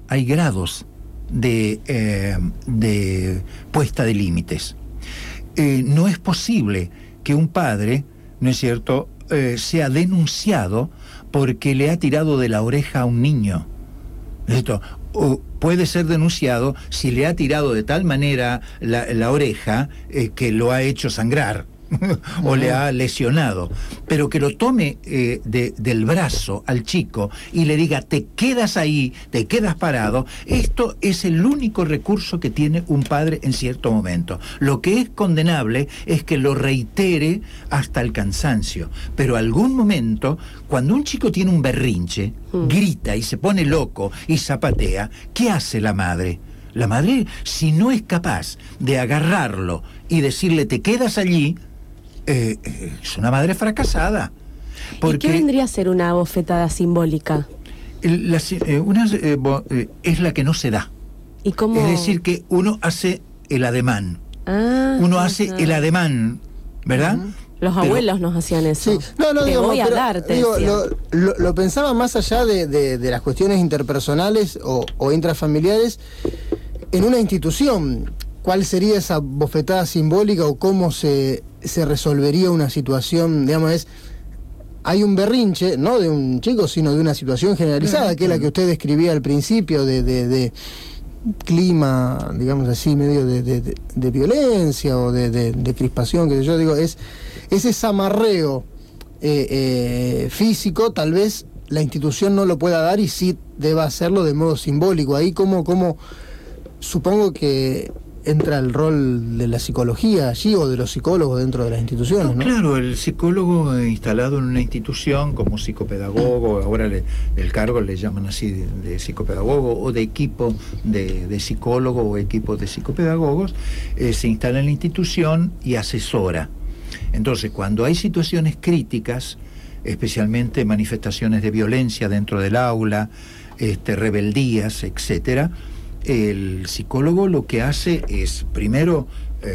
de puesta de límites. No es posible que un padre, ¿no es cierto?, sea denunciado porque le ha tirado de la oreja a un niño. Esto, o puede ser denunciado si le ha tirado de tal manera la oreja que lo ha hecho sangrar o le ha lesionado, pero que lo tome del brazo al chico y le diga: te quedas ahí, te quedas parado. Esto es el único recurso que tiene un padre en cierto momento. Lo que es condenable es que lo reitere hasta el cansancio, pero algún momento, cuando un chico tiene un berrinche, grita y se pone loco y zapatea, ¿qué hace la madre? La madre, si no es capaz de agarrarlo y decirle: te quedas allí, es una madre fracasada. Porque, ¿y qué vendría a ser una bofetada simbólica? Es la que no se da. ¿Y cómo? Es decir, que uno hace el ademán. Uno hace el ademán, ¿verdad? Los abuelos nos hacían eso. Sí. No, te voy a darte. Lo pensaba más allá de las cuestiones interpersonales o intrafamiliares en una institución. ¿Cuál sería esa bofetada simbólica o cómo se resolvería una situación? Digamos, hay un berrinche, no de un chico, sino de una situación generalizada, que es la que usted describía al principio, de clima, digamos así, medio de violencia o de crispación, que yo digo, es ese amarreo físico. Tal vez la institución no lo pueda dar y sí deba hacerlo de modo simbólico. Ahí como supongo que entra el rol de la psicología allí o de los psicólogos dentro de las instituciones, ¿no? Claro, el psicólogo instalado en una institución como psicopedagogo, ahora el cargo le llaman así de psicopedagogo o de equipo de psicólogo o equipo de psicopedagogos, se instala en la institución y asesora. Entonces, cuando hay situaciones críticas, especialmente manifestaciones de violencia dentro del aula, rebeldías, etcétera, el psicólogo lo que hace es, primero,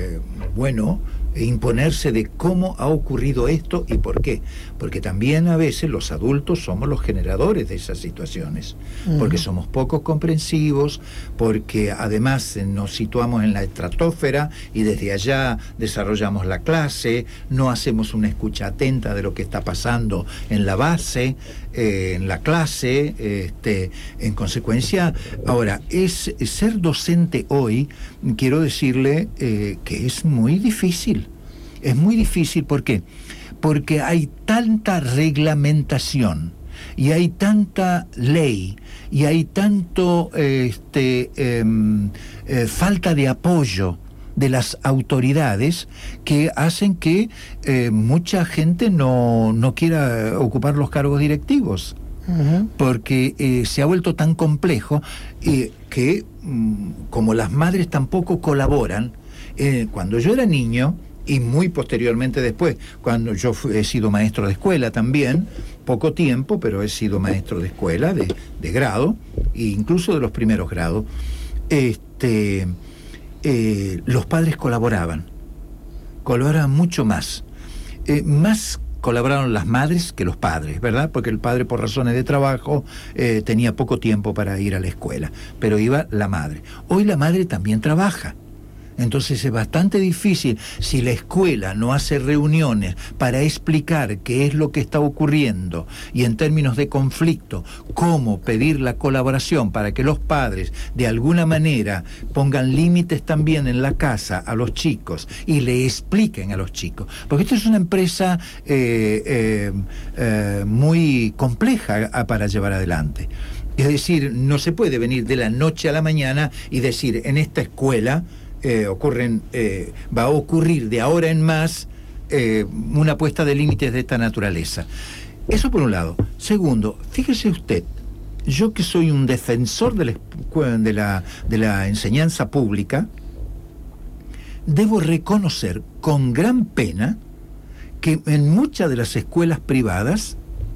imponerse de cómo ha ocurrido esto y por qué. Porque también a veces los adultos somos los generadores de esas situaciones, porque somos poco comprensivos, porque además nos situamos en la estratosfera y desde allá desarrollamos la clase, no hacemos una escucha atenta de lo que está pasando en la base, en la clase, en consecuencia. Ahora, ser docente hoy, quiero decirle que es muy difícil. Es muy difícil, ¿por qué? Porque hay tanta reglamentación y hay tanta ley y hay tanto falta de apoyo de las autoridades que hacen que mucha gente no quiera ocupar los cargos directivos. Porque se ha vuelto tan complejo que como las madres tampoco colaboran, cuando yo era niño y muy posteriormente después, cuando yo he sido maestro de escuela también, poco tiempo, pero he sido maestro de escuela, de grado, e incluso de los primeros grados, los padres colaboraban mucho más. Más colaboraron las madres que los padres, ¿verdad? Porque el padre, por razones de trabajo, tenía poco tiempo para ir a la escuela, pero iba la madre. Hoy la madre también trabaja. Entonces es bastante difícil, si la escuela no hace reuniones para explicar qué es lo que está ocurriendo y en términos de conflicto, cómo pedir la colaboración para que los padres de alguna manera pongan límites también en la casa a los chicos y le expliquen a los chicos. Porque esto es una empresa muy compleja para llevar adelante. Es decir, no se puede venir de la noche a la mañana y decir, en esta escuela va a ocurrir de ahora en más una puesta de límites de esta naturaleza. Eso por un lado. Segundo, fíjese usted, yo que soy un defensor de la enseñanza pública, debo reconocer con gran pena que en muchas de las escuelas privadas,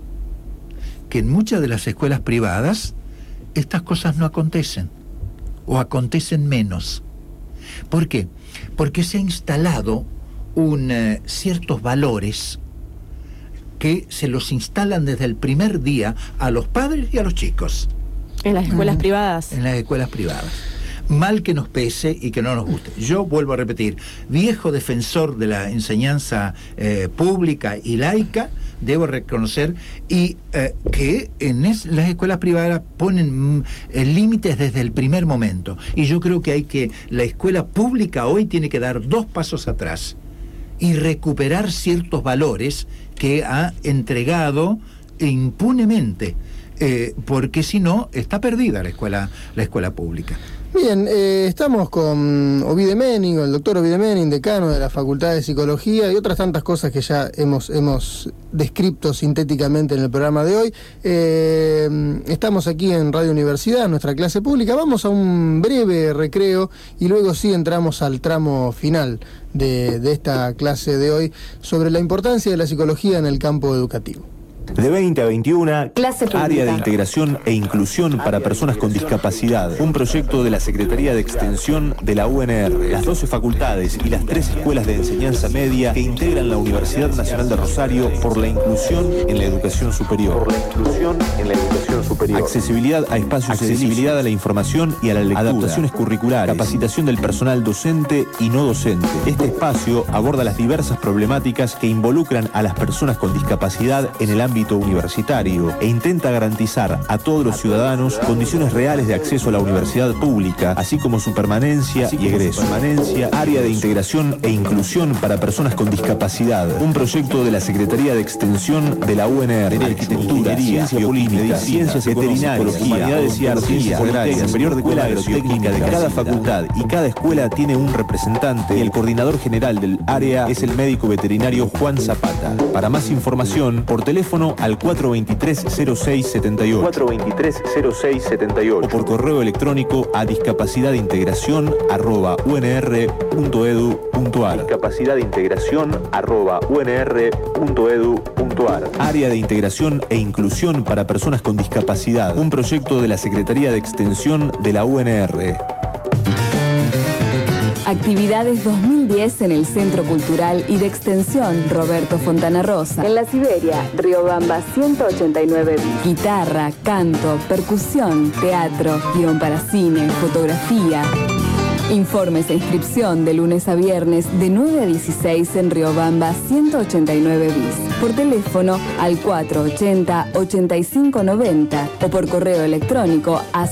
estas cosas no acontecen, o acontecen menos. ¿Por qué? Porque se ha instalado ciertos valores que se los instalan desde el primer día a los padres y a los chicos. En las escuelas privadas. En las escuelas privadas. Mal que nos pese y que no nos guste. Yo vuelvo a repetir, viejo defensor de la enseñanza pública y laica, debo reconocer que en las escuelas privadas ponen límites desde el primer momento. Y yo creo que la escuela pública hoy tiene que dar 2 pasos atrás y recuperar ciertos valores que ha entregado impunemente, porque si no, está perdida la escuela pública. Bien, estamos con Ovide Menning, el doctor Ovide Menning, decano de la Facultad de Psicología y otras tantas cosas que ya hemos descrito sintéticamente en el programa de hoy. Estamos aquí en Radio Universidad, nuestra clase pública. Vamos a un breve recreo y luego sí entramos al tramo final de esta clase de hoy sobre la importancia de la psicología en el campo educativo. De 20 a 21, Clase pública. Área de Integración e Inclusión para Personas con Discapacidad. Un proyecto de la Secretaría de Extensión de la UNR, las 12 facultades y las 3 escuelas de enseñanza media que integran la Universidad Nacional de Rosario por la inclusión en la educación superior. Accesibilidad a espacios, accesibilidad a la información y a la lectura, adaptaciones curriculares, capacitación del personal docente y no docente. Este espacio aborda las diversas problemáticas que involucran a las personas con discapacidad en el ámbito ámbito universitario e intenta garantizar a todos los ciudadanos condiciones reales de acceso a la universidad pública, así como su permanencia y egreso. Área de integración e inclusión para personas con discapacidad. Un proyecto de la Secretaría de Extensión de la UNR, Arquitectura, Ciencia Política, Ciencias Veterinarias, Humanidades y Artes, Ciencias Agrarias, Superior de Escuela Agrotécnica de cada facultad, y cada escuela tiene un representante, y el coordinador general del área es el médico veterinario Juan Zapata. Para más información, por teléfono al 423-0678, 423-0678, o por correo electrónico a discapacidadintegracion@unr.edu.ar. discapacidadintegracion@unr.edu.ar. Área de integración e inclusión para personas con discapacidad. Un proyecto de la Secretaría de Extensión de la UNR. Actividades 2010 en el Centro Cultural y de Extensión Roberto Fontana Rosa. En la Siberia, Riobamba 189. Guitarra, canto, percusión, teatro, guión para cine, fotografía. Informes e inscripción de lunes a viernes de 9 a 16 en Riobamba 189 bis. Por teléfono al 480-8590 o por correo electrónico a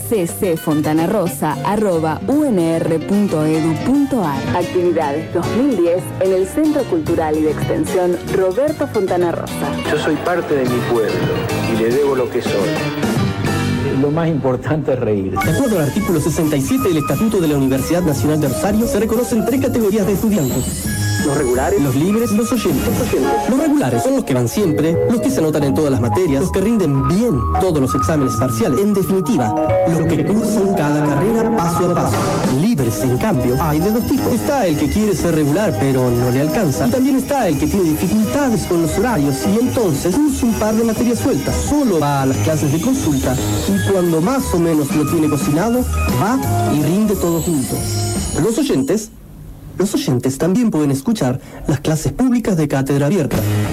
ccfontanarosa@unr.edu.ar. Actividades 2010 en el Centro Cultural y de Extensión Roberto Fontana Rosa. Yo soy parte de mi pueblo y le debo lo que soy. Lo más importante es reír. De acuerdo al artículo 67 del Estatuto de la Universidad Nacional de Rosario, se reconocen 3 categorías de estudiantes: los regulares, los libres y los oyentes. Los regulares son los que van siempre, los que se anotan en todas las materias, los que rinden bien todos los exámenes parciales. En definitiva, los que cursan cada carrera paso a paso. Libres, en cambio, hay de 2 tipos. Está el que quiere ser regular pero no le alcanza, y también está el que tiene dificultades con los horarios y entonces cursa un par de materias sueltas. Solo va a las clases de consulta y cuando más o menos lo tiene cocinado, va y rinde todo junto. Los oyentes también pueden escuchar las clases públicas de Cátedra Abierta.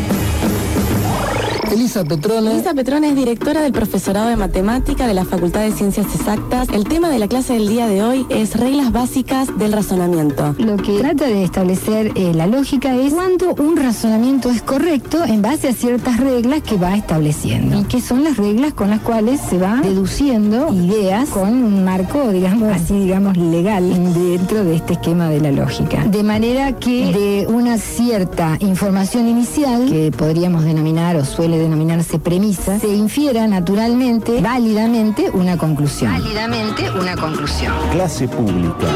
Elisa Petrone. Elisa Petrone es directora del Profesorado de Matemática de la Facultad de Ciencias Exactas. El tema de la clase del día de hoy es reglas básicas del razonamiento. Lo que trata de establecer la lógica es cuándo un razonamiento es correcto en base a ciertas reglas que va estableciendo. Y que son las reglas con las cuales se va deduciendo ideas con un marco, digamos, legal dentro de este esquema de la lógica. De manera que de una cierta información inicial, que podríamos denominar o suele denominarse premisa, se infiera naturalmente, válidamente, una conclusión. Clase pública.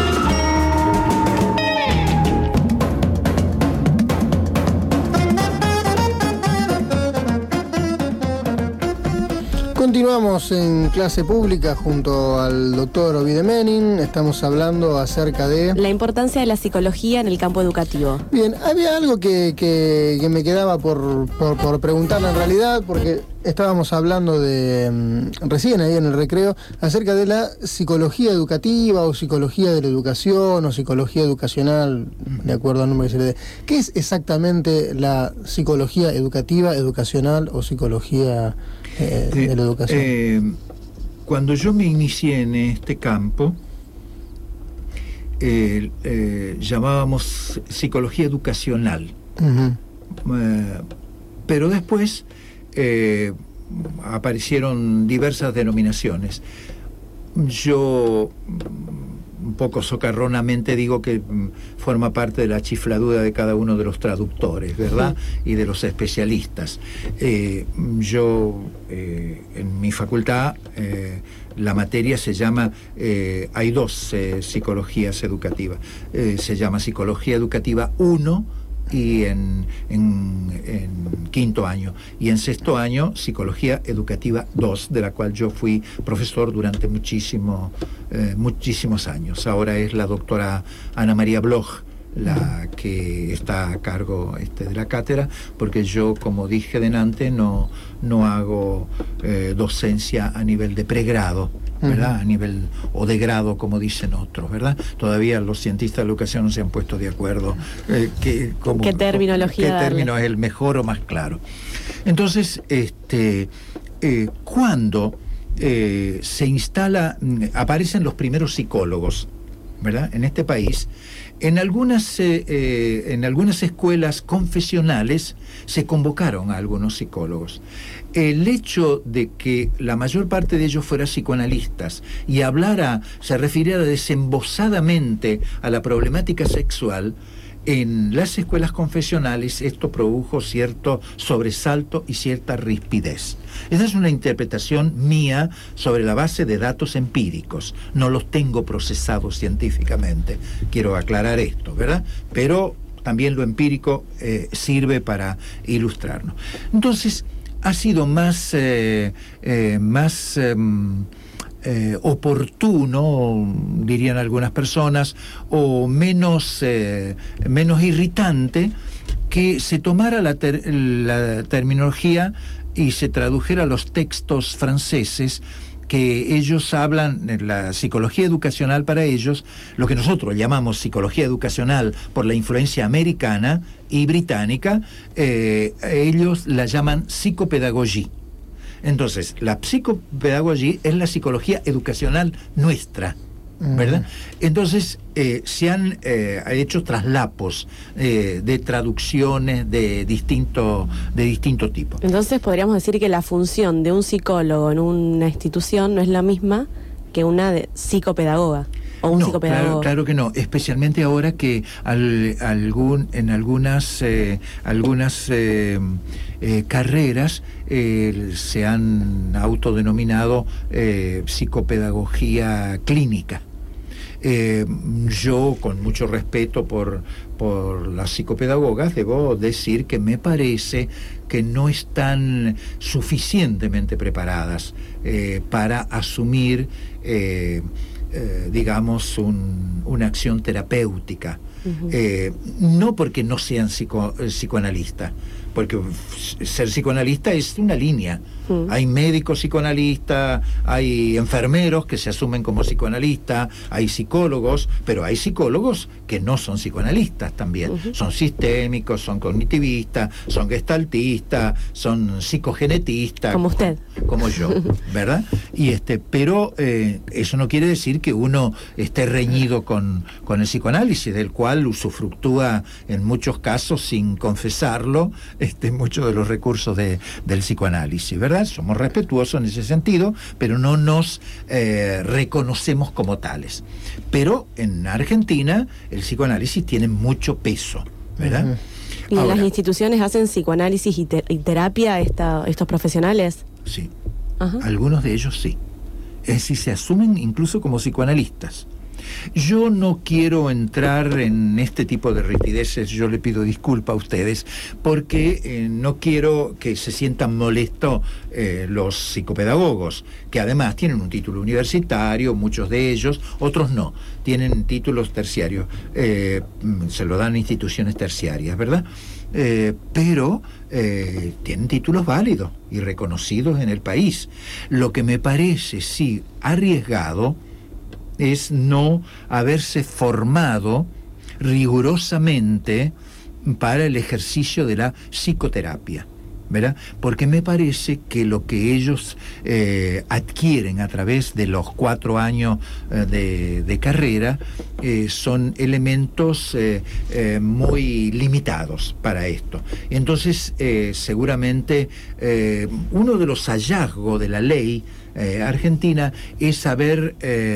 Continuamos en clase pública junto al doctor Ovide Menin. Estamos hablando acerca de la importancia de la psicología en el campo educativo. Bien, había algo que me quedaba por preguntarle en realidad, porque estábamos hablando de recién ahí en el recreo acerca de la psicología educativa o psicología de la educación o psicología educacional, de acuerdo al número que se le dé. ¿Qué es exactamente la psicología educativa, educacional o psicología de la educación? Cuando yo me inicié en este campo, llamábamos psicología educacional. Pero después aparecieron diversas denominaciones. Yo un poco socarronamente digo que forma parte de la chifladura de cada uno de los traductores, ¿verdad? Y de los especialistas. Yo, en mi facultad, la materia se llama, hay 2 psicologías educativas. Se llama Psicología Educativa 1 y en quinto año, y en sexto año Psicología Educativa 2, de la cual yo fui profesor durante muchísimos años. Ahora es la doctora Ana María Bloch la que está a cargo de la cátedra, porque yo, como dije delante, no hago docencia a nivel de pregrado, ¿verdad? A nivel o de grado, como dicen otros, ¿verdad? Todavía los cientistas de la educación no se han puesto de acuerdo ¿Qué terminología qué término es el mejor o más claro. Entonces, cuando se instala, aparecen los primeros psicólogos, ¿verdad? En este país, en algunas escuelas confesionales se convocaron a algunos psicólogos. El hecho de que la mayor parte de ellos fueran psicoanalistas y se refiriera desembosadamente a la problemática sexual, en las escuelas confesionales esto produjo cierto sobresalto y cierta rispidez. Esa es una interpretación mía sobre la base de datos empíricos. No los tengo procesados científicamente. Quiero aclarar esto, ¿verdad? Pero también lo empírico sirve para ilustrarnos. Entonces, ha sido más oportuno, dirían algunas personas, o menos irritante que se tomara la terminología y se tradujera a los textos franceses que ellos hablan, en la psicología educacional para ellos, lo que nosotros llamamos psicología educacional por la influencia americana y británica, ellos la llaman psicopedagogia. Entonces, la psicopedagogia es la psicología educacional nuestra, ¿verdad? Entonces, se han hecho traslapos de traducciones de distinto tipo. Entonces, podríamos decir que la función de un psicólogo en una institución no es la misma que una de psicopedagoga. ¿O un psicopedagogo? Claro que no, especialmente ahora que en algunas carreras se han autodenominado psicopedagogía clínica. Yo, con mucho respeto por las psicopedagogas, debo decir que me parece que no están suficientemente preparadas para asumir digamos, una acción terapéutica. No porque no sean psicoanalistas, porque ser psicoanalista es una línea. Hay médicos psicoanalistas, hay enfermeros que se asumen como psicoanalistas, hay psicólogos, pero hay psicólogos que no son psicoanalistas también. Son sistémicos, son cognitivistas, son gestaltistas, son psicogenetistas. Como usted. Como yo, ¿verdad? Pero eso no quiere decir que uno esté reñido con el psicoanálisis, del cual usufructúa en muchos casos, sin confesarlo, muchos de los recursos del psicoanálisis, ¿verdad? Somos respetuosos en ese sentido, pero no nos reconocemos como tales. Pero en Argentina el psicoanálisis tiene mucho peso, ¿verdad? ¿Y en las instituciones hacen psicoanálisis y terapia estos profesionales? Sí. Algunos de ellos sí. Es decir, se asumen incluso como psicoanalistas. Yo no quiero entrar en este tipo de ripideces, yo le pido disculpas a ustedes, porque no quiero que se sientan molestos los psicopedagogos, que además tienen un título universitario, muchos de ellos, otros no, tienen títulos terciarios, se lo dan instituciones terciarias, ¿verdad? Pero tienen títulos válidos y reconocidos en el país. Lo que me parece, sí, arriesgado es no haberse formado rigurosamente para el ejercicio de la psicoterapia, ¿verdad? Porque me parece que lo que ellos adquieren a través de los 4 años de carrera son elementos muy limitados para esto. Entonces, seguramente uno de los hallazgos de la ley argentina es haber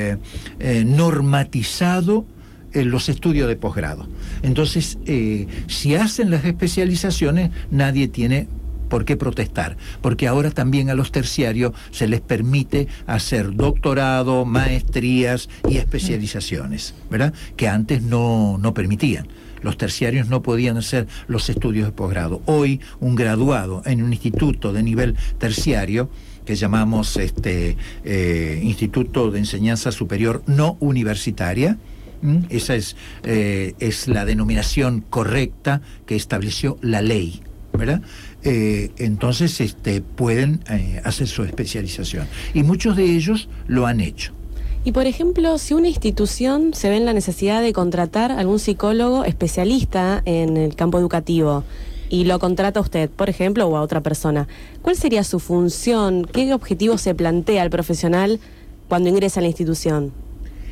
normatizado los estudios de posgrado. Entonces, si hacen las especializaciones, nadie tiene por qué protestar, porque ahora también a los terciarios se les permite hacer doctorado, maestrías y especializaciones, ¿verdad? Que antes no permitían. Los terciarios no podían hacer los estudios de posgrado. Hoy, un graduado en un instituto de nivel terciario, que llamamos Instituto de Enseñanza Superior No Universitaria, esa es la denominación correcta que estableció la ley, ¿verdad? Entonces pueden hacer su especialización, y muchos de ellos lo han hecho. Y por ejemplo, si una institución se ve en la necesidad de contratar a algún psicólogo especialista en el campo educativo y lo contrata a usted, por ejemplo, o a otra persona, ¿cuál sería su función? ¿Qué objetivo se plantea al profesional cuando ingresa a la institución?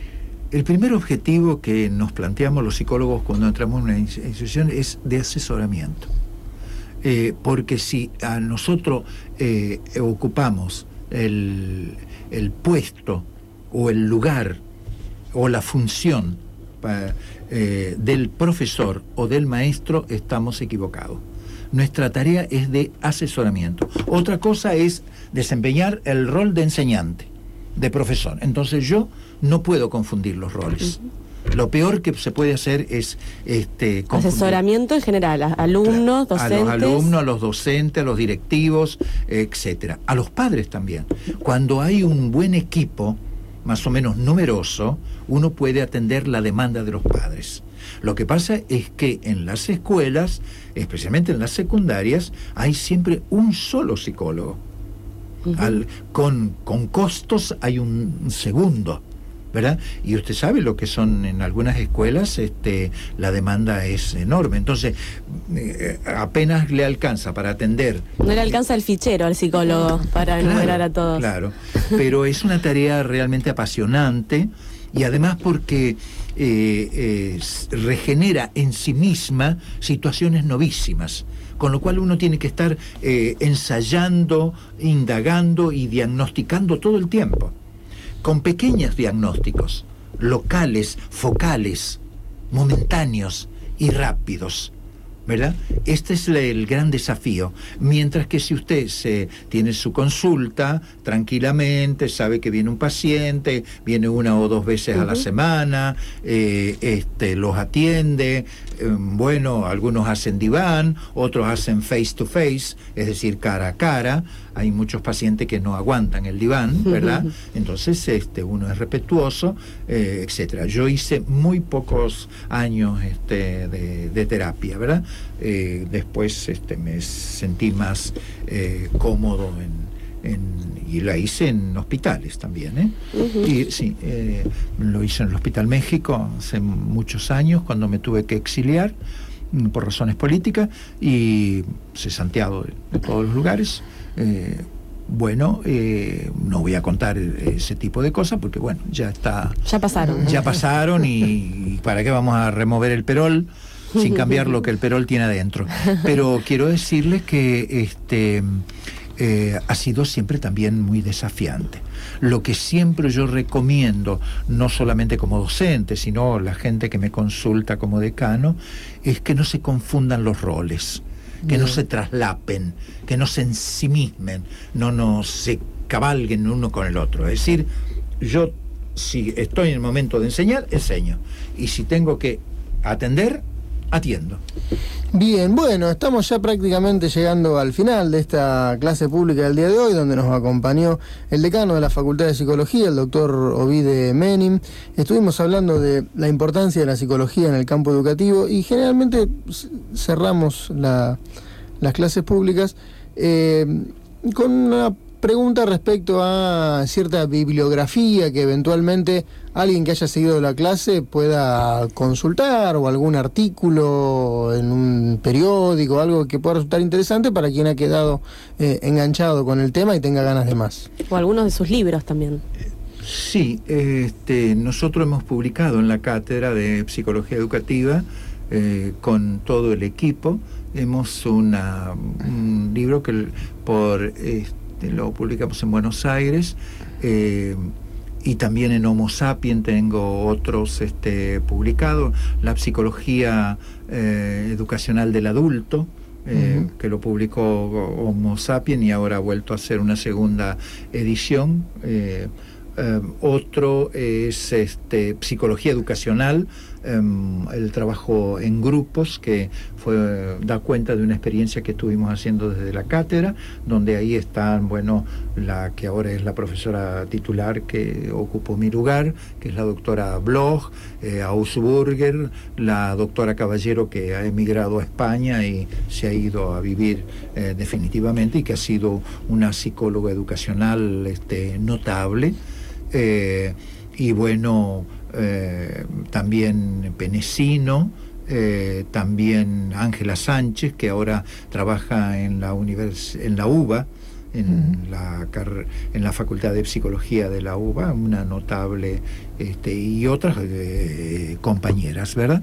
El primer objetivo que nos planteamos los psicólogos cuando entramos en una institución es de asesoramiento. Porque si a nosotros ocupamos el puesto o el lugar o la función del profesor o del maestro, estamos equivocados. Nuestra tarea es de asesoramiento. Otra cosa es desempeñar el rol de enseñante, de profesor. Entonces yo no puedo confundir los roles. Lo peor que se puede hacer es asesoramiento en general, a alumnos, docentes. A los alumnos, a los docentes, a los directivos, etcétera. A los padres también. Cuando hay un buen equipo, más o menos numeroso, uno puede atender la demanda de los padres. Lo que pasa es que en las escuelas, especialmente en las secundarias, hay siempre un solo psicólogo. Con costos hay un segundo, ¿verdad? Y usted sabe lo que son en algunas escuelas, la demanda es enorme. Entonces, apenas le alcanza para atender. No le alcanza el fichero al psicólogo para enumerar a todos. Claro, pero es una tarea realmente apasionante, y además porque regenera en sí misma situaciones novísimas, con lo cual uno tiene que estar ensayando, indagando y diagnosticando todo el tiempo, con pequeños diagnósticos, locales, focales, momentáneos y rápidos, ¿verdad? Este es el gran desafío. Mientras que si usted tiene su consulta tranquilamente, sabe que viene un paciente, viene 1 o 2 veces a la semana, los atiende, bueno, algunos hacen diván, otros hacen face to face, es decir, cara a cara. Hay muchos pacientes que no aguantan el diván, ¿verdad? Entonces uno es respetuoso, etcétera. Yo hice muy pocos años de terapia, ¿verdad? Después me sentí más cómodo y la hice en hospitales también, Y sí, lo hice en el Hospital México hace muchos años, cuando me tuve que exiliar por razones políticas, y cesanteado de todos los lugares. No voy a contar ese tipo de cosas porque bueno, ya pasaron y para qué vamos a remover el perol sin cambiar lo que el perol tiene adentro. Pero quiero decirles que ha sido siempre también muy desafiante. Lo que siempre yo recomiendo, no solamente como docente, sino la gente que me consulta como decano, es que no se confundan los roles, que no se traslapen, que no se ensimismen, no se cabalguen uno con el otro. Es decir, yo si estoy en el momento de enseñar, enseño, y si tengo que atender, atiendo. Bien, bueno, estamos ya prácticamente llegando al final de esta clase pública del día de hoy, donde nos acompañó el decano de la Facultad de Psicología, el doctor Ovide Menim. Estuvimos hablando de la importancia de la psicología en el campo educativo y generalmente cerramos las clases públicas con una pregunta respecto a cierta bibliografía que eventualmente alguien que haya seguido la clase pueda consultar, o algún artículo en un periódico, algo que pueda resultar interesante para quien ha quedado enganchado con el tema y tenga ganas de más. O algunos de sus libros también. Sí, nosotros hemos publicado en la Cátedra de Psicología Educativa con todo el equipo. Hemos un libro que lo publicamos en Buenos Aires, y también en Homo Sapiens tengo otros publicados, la psicología educacional del adulto, que lo publicó Homo Sapiens y ahora ha vuelto a hacer una segunda edición. Otro es psicología educacional, el trabajo en grupos, que da cuenta de una experiencia que estuvimos haciendo desde la cátedra, donde ahí están, bueno, la que ahora es la profesora titular que ocupó mi lugar, que es la doctora Bloch, Ausburger, la doctora Caballero, que ha emigrado a España y se ha ido a vivir definitivamente, y que ha sido una psicóloga educacional notable. Y bueno, también Penecino, también Ángela Sánchez, que ahora trabaja en la UBA, en la Facultad de Psicología de la UBA, una notable, y otras compañeras, ¿verdad?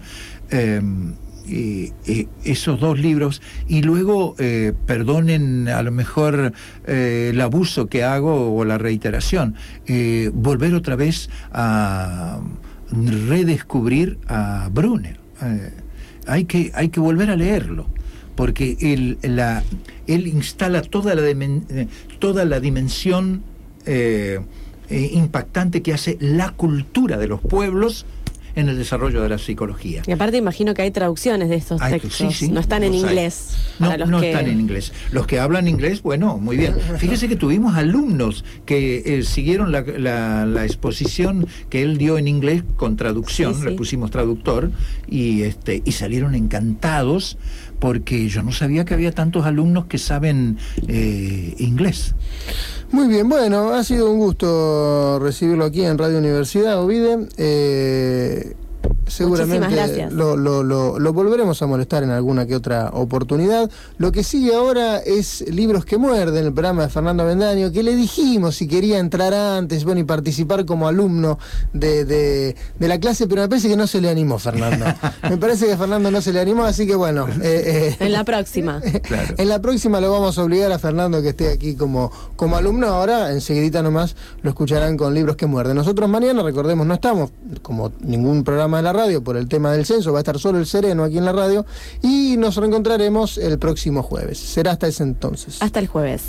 Esos 2 libros, y luego, perdonen a lo mejor el abuso que hago o la reiteración, volver otra vez a redescubrir a Brunner. Hay que volver a leerlo, porque él instala toda la dimensión impactante que hace la cultura de los pueblos en el desarrollo de la psicología. Y aparte imagino que hay traducciones de estos textos, sí, no están en inglés. No están en inglés. Los que hablan inglés, bueno, muy bien. Fíjese que tuvimos alumnos que siguieron la exposición que él dio en inglés con traducción, le pusimos traductor, y salieron encantados, porque yo no sabía que había tantos alumnos que saben inglés. Muy bien, bueno, ha sido un gusto recibirlo aquí en Radio Universidad, Ovide. Seguramente lo volveremos a molestar en alguna que otra oportunidad. Lo que sigue ahora es Libros que Muerden, el programa de Fernando Avendaño, que le dijimos si quería entrar antes, y participar como alumno de la clase, pero me parece que no se le animó, Fernando. Me parece que Fernando no se le animó, así que bueno. En la próxima. Claro. En la próxima lo vamos a obligar a Fernando que esté aquí como alumno. Ahora, enseguidita nomás, lo escucharán con Libros que Muerden. Nosotros mañana, recordemos, no estamos como ningún programa de la radio por el tema del censo, va a estar solo el Sereno aquí en la radio, y nos reencontraremos el próximo jueves. Será hasta ese entonces. Hasta el jueves.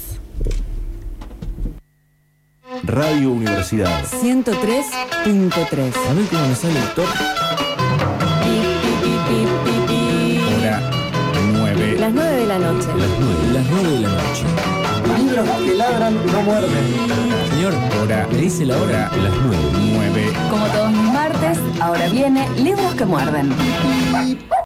Radio Universidad 103.3. A ver cómo me sale el top. Hora 9. Las 9 de la noche. Las 9 de la noche. Libros que ladran no muerden. Señor, Hora. le dice la hora. Las 9. Nueve. Como todos los martes, ahora viene Libros que Muerden.